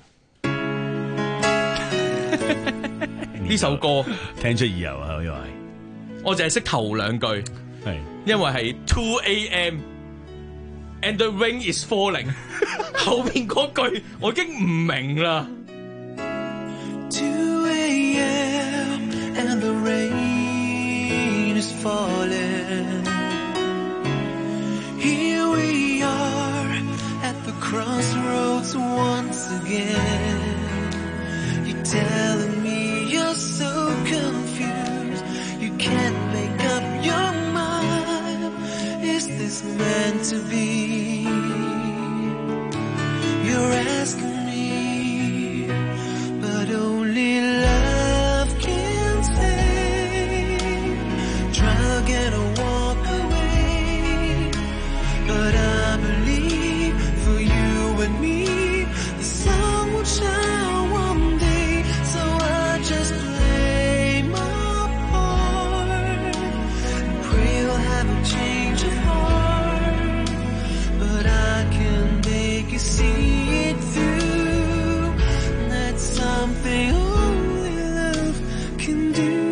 呢首歌聽出耳油啊，我以為我淨係識頭兩句。係，因為係 two a m and the rain is falling， 後面嗰句我已經唔明啦。 two a m and the rain is falling. Here we are at the crossroads once again. You're telling me you're so confused. You can't make up your mind.Is this meant to be? You're asking me, but only love can save. Try again or walk away, but I believe for you and me, the sun will shine one day. So I just play my part and pray you'll have a change.But I can make you see it through. That's something only love can do.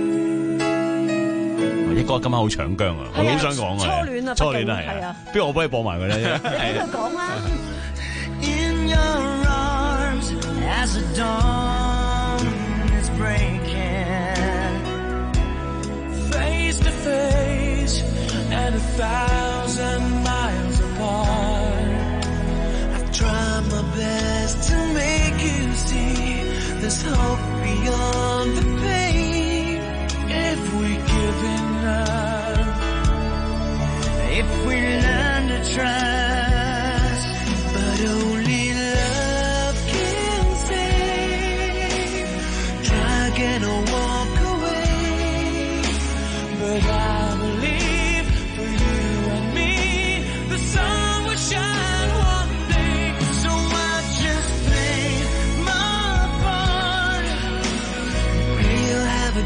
一哥今晚好搶姜啊！我好想講啊， 初戀啊， 初戀都係啊，不如我幫你播埋佢咧。 你俾佢講啦。 In your arms as the dawn is breaking, face to face and a thousand miles apart. I've tried my best to make you see there's hope beyond the pain. If we give enough, if we learn to trust, but only love can save. Try again or walk away, but I believe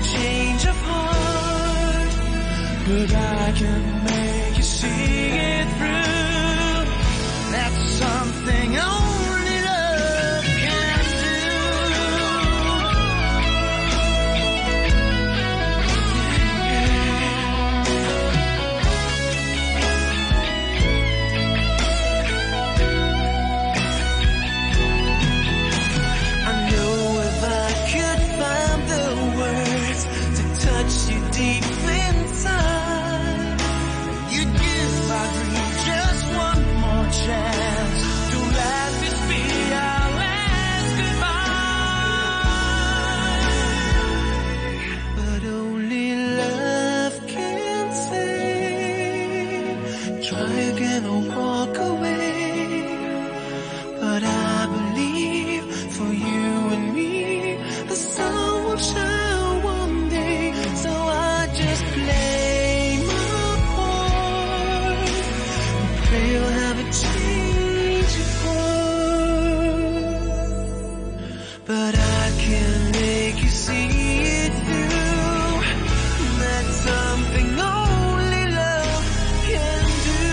change of heart, but I can make you see it through. That's something only love can do. I know if I could find the words to touch you deep inside, you'd give my dream just one more chance. Don't let this be our last goodbye. But only love can say, try again or walk away. But I believe for you and me, the sun will shine one day. So I just play my part and pray you'll have a change of heart. But I can make you see it through. That's something only love can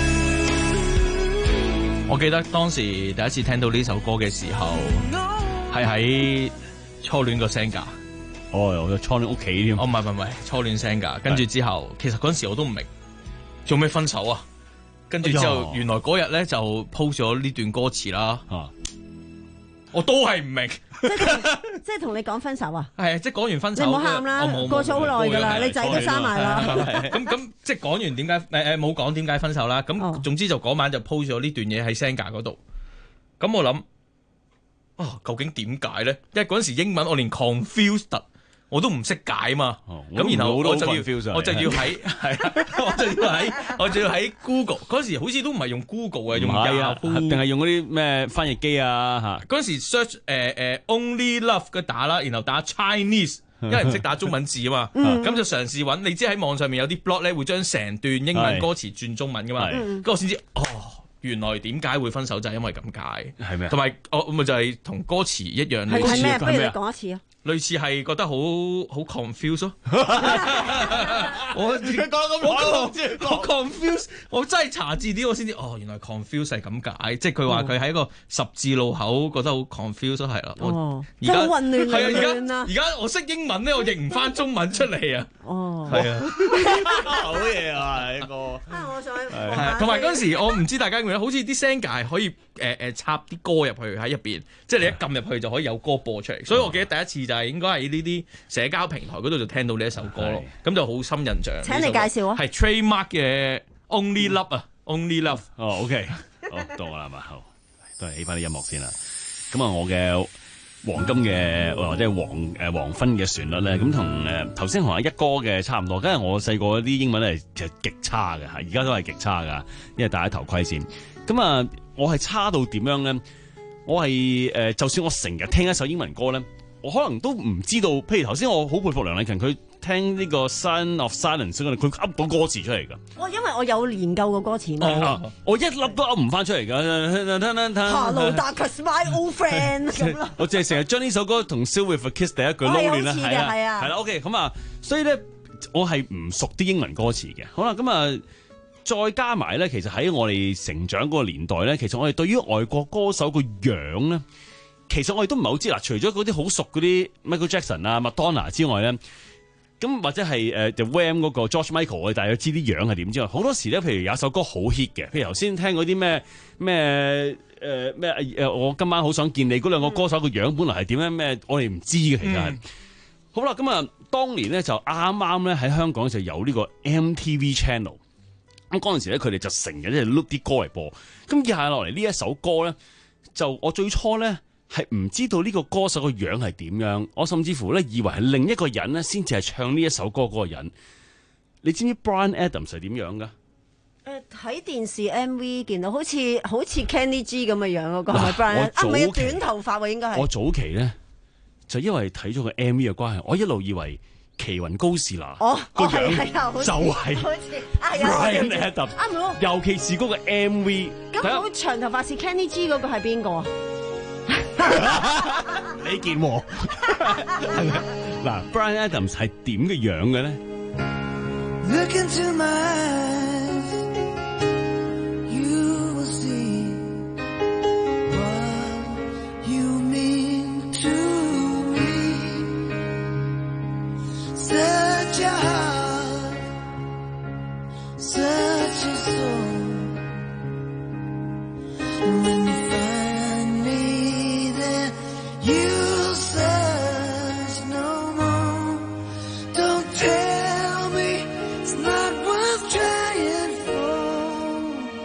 do. 我記得當時第一次聽到呢首歌嘅時候，係喺初戀個聲㗎。 哦，我初戀屋企添。 哦，唔係唔係唔係，初戀聲㗎。跟住之後，其實嗰陣時我都唔明做咩分手啊。跟住之後， 哎、 原來嗰日咧就 post 咗呢段歌詞啦。啊，我都係唔明。 即係即係同你講分手啊？ 係啊，即係講完分手。 你唔好喊啦，過咗好耐㗎啦，你仔都生埋啦。 咁咁即係講完點解誒誒冇講點解分手啦？咁總之就嗰晚就 post 咗呢段嘢喺 Senga 嗰度。咁我諗啊，究竟點解咧？因為嗰陣時英文我連 confused 我都唔識解嘛。咁然後我就要我就要喺係啊，我就要喺我就要喺 Google 嗰陣時好似都唔係用 Google 嘅，用 Yahoo 定係用嗰啲咩翻譯機啊嚇？ 嗰陣時 search 誒誒 Only Love 嘅打啦，然後打 Chinese。因為唔識打中文字啊嘛，咁、嗯、就嘗試揾。你知喺網上面有啲 blog 咧，會將成段英文歌詞轉中文噶嘛，跟住我先知哦，原來點解會分手就係因為咁解。係咩？同埋我咪就係同歌詞一樣。 係係咩？不如你講一次啊！ 類似係覺得好好 confuse 咯。我佢講咁我我 confuse， 我真係查字典我先知哦，原來 confuse 係咁解，即係佢話佢喺一個十字路口覺得好 confuse 係啦。 哦，即係好混亂係啊！而家而家我識英文咧，我譯唔翻中文出嚟啊。 哦， 係啊， 好嘢啊！呢個啊，我想係同埋嗰陣時，我唔知大家記唔記得，好似啲聲架係可以誒誒、呃、插啲歌入去喺入邊，即係你一撳入去就可以有歌播出嚟。所以我記得第一次就係應該係呢啲社交平台嗰度就聽到呢一首歌咯，咁就好深印象。 請你介紹啊， 係 Trademark 嘅 Only Love 啊、嗯、，Only Love。 哦 ，OK， 好到我啦嘛，好，都係起翻啲音樂先啦。咁啊，我嘅黃金嘅或者係黃誒黃昏嘅旋律咧，咁同誒頭先同阿一哥嘅差唔多。因為我細個啲英文咧其實極差嘅嚇，而家都係極差噶，因為戴咗頭盔先。咁啊，我係差到點樣咧？我係誒、呃，就算我成日聽一首英文歌咧，我可能都唔知道。譬如頭先，我好佩服梁禮勤，佢聽呢個《Sound of Silence》佢噏到歌詞出嚟㗎。 我因為我有研究過歌詞嘛、 哦，我一粒都噏唔翻出嚟㗎。 Hello, darkness, my old friend 咁咯。 我淨係成日將呢首歌同《Still With A Kiss》第一句撈亂啦，係啊，係啊，係啦。OK， 咁啊，所以咧，我係唔熟啲英文歌詞嘅。好啦，咁啊。再加埋咧，其實喺我哋成長嗰個年代咧，其實我哋對於外國歌手個樣咧，其實我哋都唔係好知啦。除咗嗰啲好熟嗰啲 Michael Jackson 啊、Madonna 之外咧，咁或者係誒 The Wham 嗰個 George Michael， 我哋大約知啲樣係點之外，好多時咧，譬如有一首歌好 hit 嘅，譬如頭先聽嗰啲咩咩誒咩誒，我今晚好想見你嗰兩個歌手個樣本來係點咧？咩我哋唔知嘅，其實係。嗯、好啦，咁啊，當年咧就啱啱咧喺香港就有呢個 M T V Channel。咁嗰陣時咧，佢哋就成日咧碌啲歌嚟播。咁以下落嚟呢一首歌咧，就我最初咧係唔知道呢個歌手個樣係點樣，我甚至乎咧以為係另一個人咧先至係唱呢一首歌嗰個人。你知唔知 Bryan Adams 係點樣噶？ 誒，睇電視 M V 見到好似好似 Kenny G 咁嘅樣嗰個係咪 Bryan？啊，唔係短頭髮喎，應該係。我早期咧就因為睇咗個 M V 嘅關係，我一路以為奇雲高士拿個樣就係 Bryan Adams，尤其是嗰個 M V。 咁好長頭髮似 Kenny G 嗰個係邊個啊？ 李健和係咪？ 嗱 ，Bryan Adams 係點嘅樣嘅咧？ Look into my eyes, you will see what you mean to me. Search your heart, search your soul. And when you find me there, you'll search no more. Don't tell me it's not worth trying for.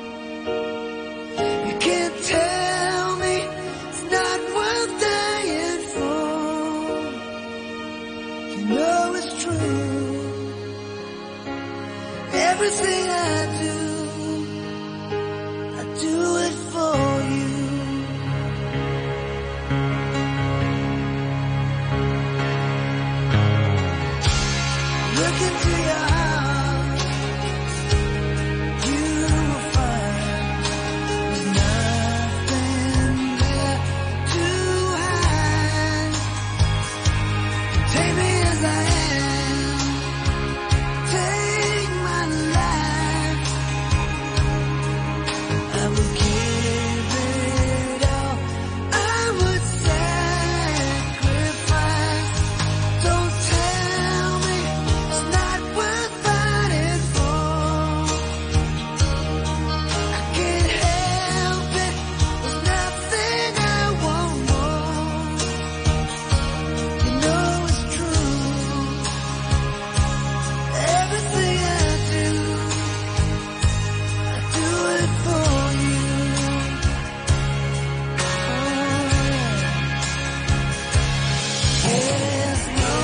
You can't tell me it's not worth dying for. You know it's true. Everything I do, I do it for you. Look into your heart, you will find there's nothing there to hide. Take me as I am, take my life. I will give it all, I would sacrifice. Don't tell me it's not worth fighting for. I can't help it, there's nothing I want more. You know it's true. Everything I do, I do it for you. There's no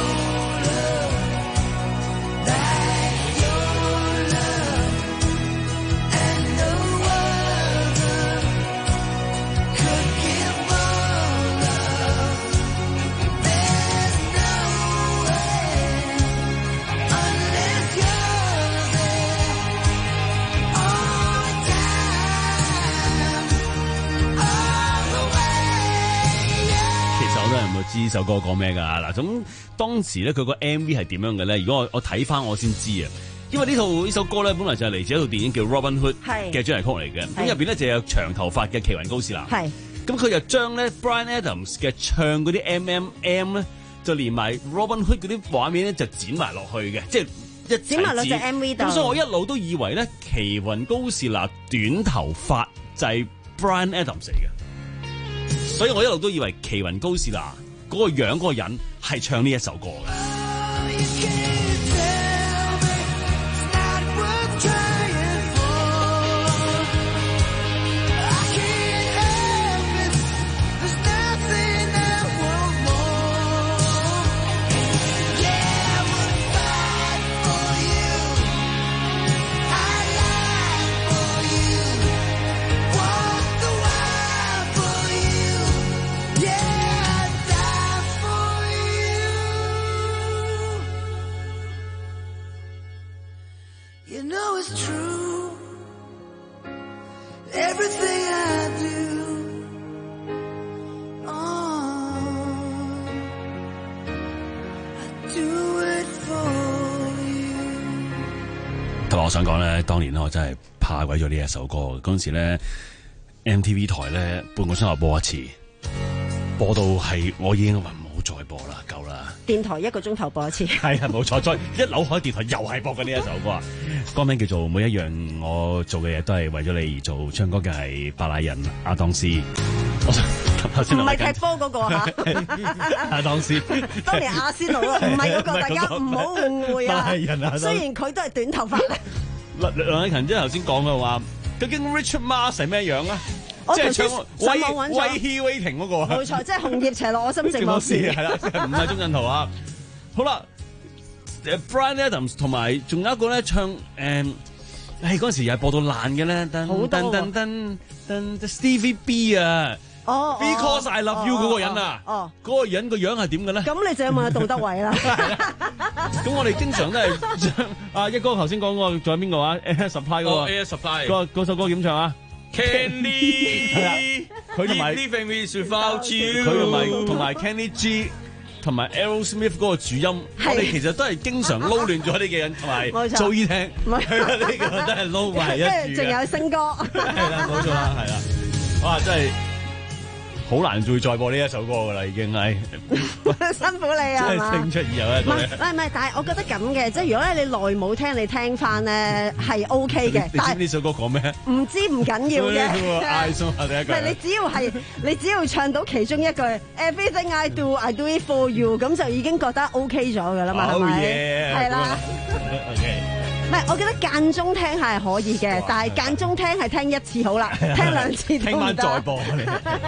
love like your love, and no other could give more love. There's no way unless you're there all the time, all the way. 其實好多人冇知呢首歌講咩㗎嗱，咁當時咧佢個 M V 係點樣嘅咧？如果我我睇翻我先知啊，因為呢套呢首歌咧本來就係嚟自一套電影叫 Robin Hood 係嘅主題曲嚟嘅，咁入邊咧就有長頭髮嘅奇雲高士拿， 係咁佢就將咧 Bryan Adams 嘅唱嗰啲 M M M 咧，就連埋 Robin Hood 嗰啲畫面咧就剪埋落去嘅，即係一齊剪埋落隻 M V 度咁所以我一路都以為咧奇雲高士拿短頭髮就係 Bryan Adams 嚟嘅，所以我一路都以為奇雲高士拿嗰個樣嗰個人係唱呢一首歌嘅。 You know it's true. Everything I do, oh, I do it for you. 同埋我想講咧，當年咧我真係怕鬼咗呢一首歌。嗰陣時咧 M T V 台咧半個鐘頭播一次，播到係我已經話唔好再播啦，夠啦。 電台一個鐘頭播一次， 係啊，冇錯，再一扭開電台又係播緊呢一首歌啊！歌名叫做《每一樣我做嘅嘢都係為咗你而做》，唱歌嘅係白賴人亞當斯。我想頭先唔係踢波嗰個嚇， 亞當斯， 當年阿仙奴啊，唔係嗰個，大家唔好誤會啊。 白賴人亞當斯雖然佢都係短頭髮。 梁梁禮勤即係頭先講嘅話，究竟 Richard Marx 係咩樣啊？ 我即係唱上威網揾咗威 he waiting 嗰個啊！ 冇錯，即係紅葉斜落我心靜莫時。 係啦，唔係鍾鎮濤啊！好啦。Bryan Adams 同埋仲有一個咧唱誒，誒嗰陣時又係播到爛嘅咧，噔噔噔噔噔 Stevie B 啊， 哦 ，Because I Love You 嗰個人啊， 哦， 嗰個人個樣係點嘅咧？ 咁你就要問下杜德偉啦。 咁我哋經常都係唱啊，一哥頭先講嗰個，仲有邊個啊 ？Air Supply 嗰個 Air Supply 嗰嗰首歌點唱啊 ？Candy 係啦，佢同埋 Living Without You， 佢同埋同埋 Kenny G。 同埋 Aerosmith 嗰個主音，我哋其實都係經常撈亂咗啲嘅人同埋 Joey 聽，係啦，呢個都係撈埋一住嘅。 仲有星歌， 係啦，冇錯啦，係啦，哇，真係〜好難再再播呢一首歌噶啦，已經係辛苦你啊， 真係青出於右一個。 唔係唔係，但係我覺得咁嘅，即係如果咧你耐冇聽，你聽翻咧係 O K 嘅。 你知呢首歌講咩？ 唔知唔緊要嘅。 嗌送下第一句。 唔係你只要係你只要唱到其中一句 Everything I do I do it for you， 咁就已經覺得 O K 咗噶啦嘛，係咪？係啦。 OK。 唔係，我記得間中聽係可以嘅，但係間中聽係聽一次好啦，聽兩次都唔得。 聽晚再播你。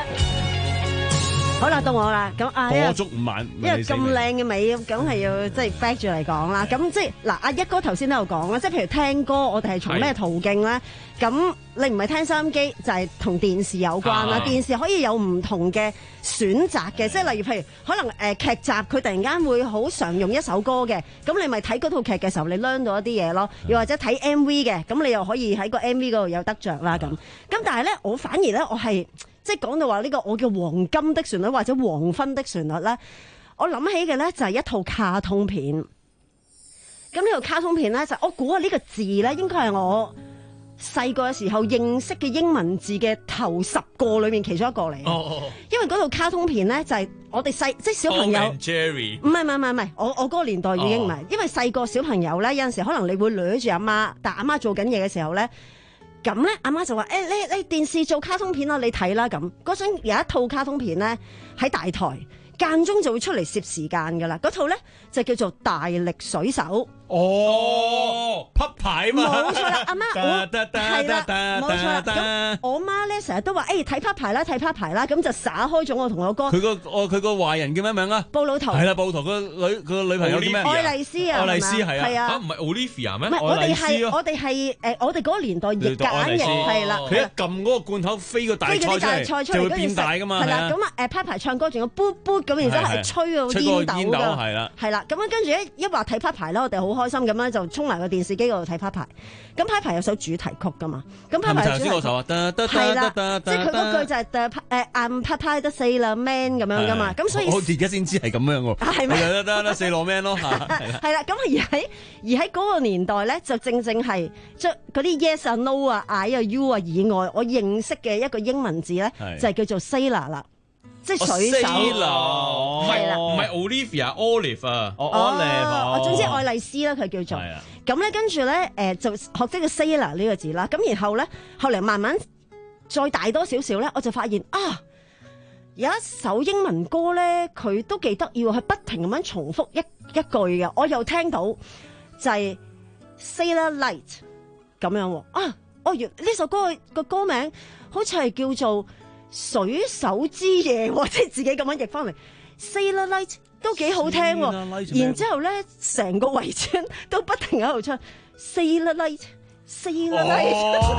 好啦，到我啦，咁啊， 播足五晚， 因為咁靚嘅尾，梗係要即係 back 住嚟講啦。咁即係嗱，阿一哥頭先都有講啦，即係譬如聽歌，我哋係從咩途徑咧？咁你唔係聽收音機，就係同電視有關啦。電視可以有唔同嘅選擇嘅，即係例如譬如可能誒劇集，佢突然間會好常用一首歌嘅，咁你咪睇嗰套劇嘅時候，你 learn 到一啲嘢咯。又或者睇 M V 嘅，咁你又可以喺個 M V 嗰度有得着啦。咁咁但係咧，我反而咧，我係。即係講到話呢個我叫黃金的旋律或者黃昏的旋律咧，我諗起嘅咧就係一套卡通片。咁呢套卡通片咧就我估下呢個字咧應該係我細個嘅時候認識嘅英文字嘅頭十個裏面其中一個嚟。哦，因為嗰套卡通片咧就係我哋細即係小朋友。 Tom and Jerry。 唔係唔係唔係，我我嗰個年代已經唔係，因為細個小朋友咧有陣時可能你會掠住阿媽，但阿媽做緊嘢嘅時候咧。咁咧，阿媽就話：誒、欸，你你電視做卡通片啦，你睇啦。咁嗰陣有一套卡通片咧，喺大台間中就會出嚟攝時間噶啦。嗰套咧就叫做《大力水手》。 哦，匹牌嘛， 冇錯啦，阿媽，我係啦，冇錯啦。咁我媽咧成日都話：誒，睇匹牌啦，睇匹牌啦。咁就撒開咗我同我哥。 佢個哦，佢個壞人叫咩名啊？ 布魯圖。 係啦，布魯圖個女佢個女朋友叫咩？ 愛麗絲啊， 愛麗絲係啊。 係啊， 唔係 Olivia 咩？ 唔係，我哋係我哋係誒，我哋嗰個年代亦簡型係啦。 佢一撳嗰個罐頭飛個大菜出嚟，就會變大噶嘛。 係啦，咁啊誒，匹牌唱歌仲要卜卜咁，然之後係吹個煙斗㗎。係啦，係啦，咁樣跟住一一話睇匹牌咧，我哋好開心咁樣就衝埋個電視機嗰度睇匹牌。咁匹牌有首主題曲噶嘛？咁匹牌主題曲係啦，即係佢嗰句就係誒誒 I'm Popeye the Sailor Man 咁樣噶嘛。咁所以我而家先知係咁樣喎。 係咩？ 得得得，Sailor Man 咯嚇。 係啦，咁而喺而喺嗰個年代咧，就正正係將嗰啲 yes 啊 no 啊 I 啊 you 啊以外，我認識嘅一個英文字咧，就係叫做 Sailor 啦。即係水手，係啦，唔係 Olivia，Olive 啊， 哦，Olive，我總之愛麗絲啦，佢叫做。咁咧跟住咧，誒就學即個 Sailor 呢個字啦。咁然後咧，後嚟慢慢再大多少少咧，我就發現啊，有一首英文歌咧，佢都幾得意喎，係不停咁樣重複一一句嘅。我又聽到就係 Sailor Light 咁樣喎。啊，哦，原呢首歌個歌名好似係叫做水手之夜，即係自己咁樣譯翻嚟 Sailor Light 都幾好聽喎。然之後咧，成個圍村都不停喺度唱 Sailor Light，Sailor Light，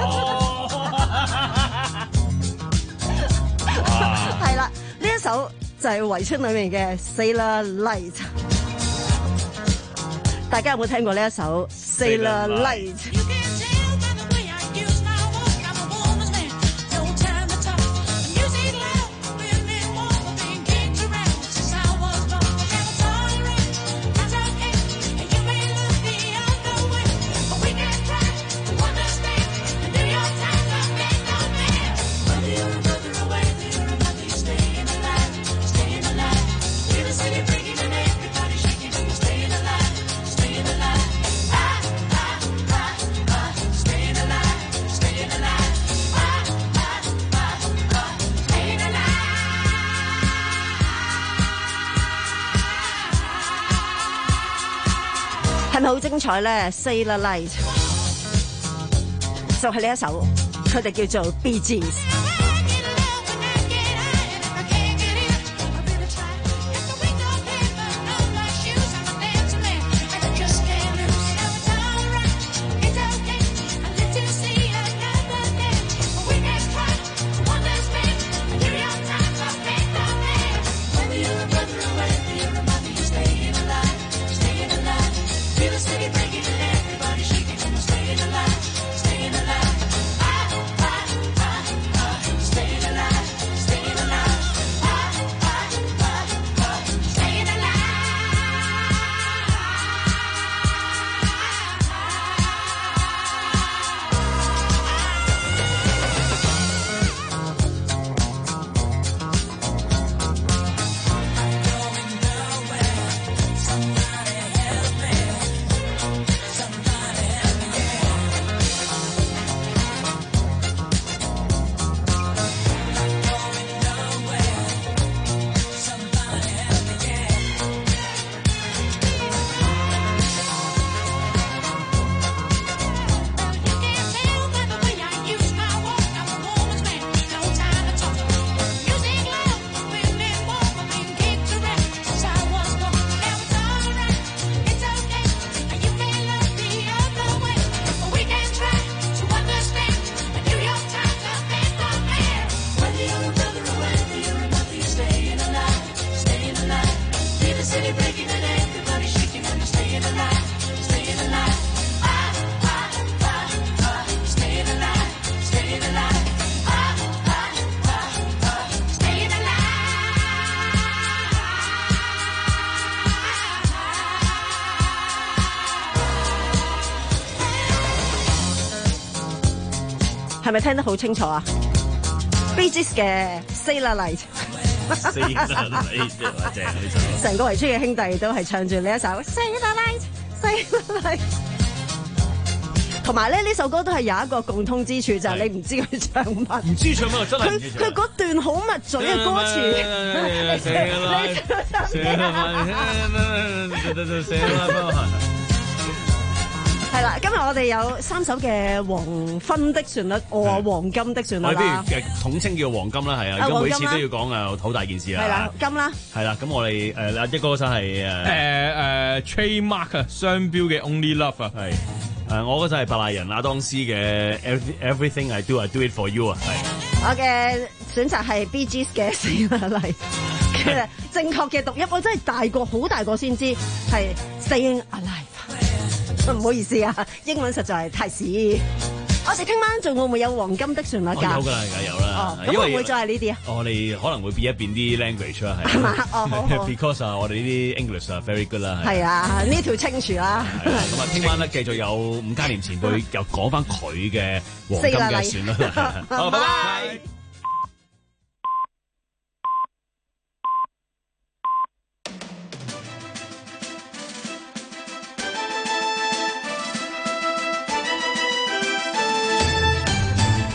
係啦，呢一首就係圍村裏面嘅 Sailor Light。大家有冇聽過呢一首 Sailor Light？係咪好精彩咧 ？Sailor Light 就係呢一首，佢哋叫做 Bee Gees。 係咪聽得好清楚啊 ？Bee Gees 嘅 Sailor Light。Sailor Light， 正呢首。 成個圍村嘅兄弟都係唱住呢一首 Sailor Light，Sailor Light。同埋咧，呢首歌都係有一個共通之處，就係、是、你唔知佢唱乜。 唔知唱乜真係唔知唱。 佢佢嗰段好密嘴嘅歌詞。係啦，今日我哋有三首嘅黃昏的旋律，我話黃金的旋律啦。 不如統稱叫黃金啦，係啊，如果每次都要講啊，好大件事啊。 係啦，金啦。 係啦，咁我哋誒阿一哥首係誒誒誒 Trademark 啊，商標嘅 Only Love 啊， 係誒我嗰首係白賴人亞當斯嘅 Everything I Do I Do It For You 啊，係。 我嘅選擇係 Bee Gees 嘅 Sailor Light。其實正確嘅讀音，我真係大個好大個先知係 Staying Alive。唔好意思啊，英文實在係太屎。我哋聽晚仲會唔會有黃金的旋律㗎？ 有㗎啦，梗係有啦。 咁會唔會再係呢啲啊？ 我哋可能會變一變啲 language 啦， 係嘛？哦，好好。 Because 啊，我哋呢啲 English 啊 very good 啦。 係啊，呢條清楚啦。 咁啊，聽晚咧繼續有伍嘉廉前輩又講翻佢嘅黃金嘅旋律。好，拜拜。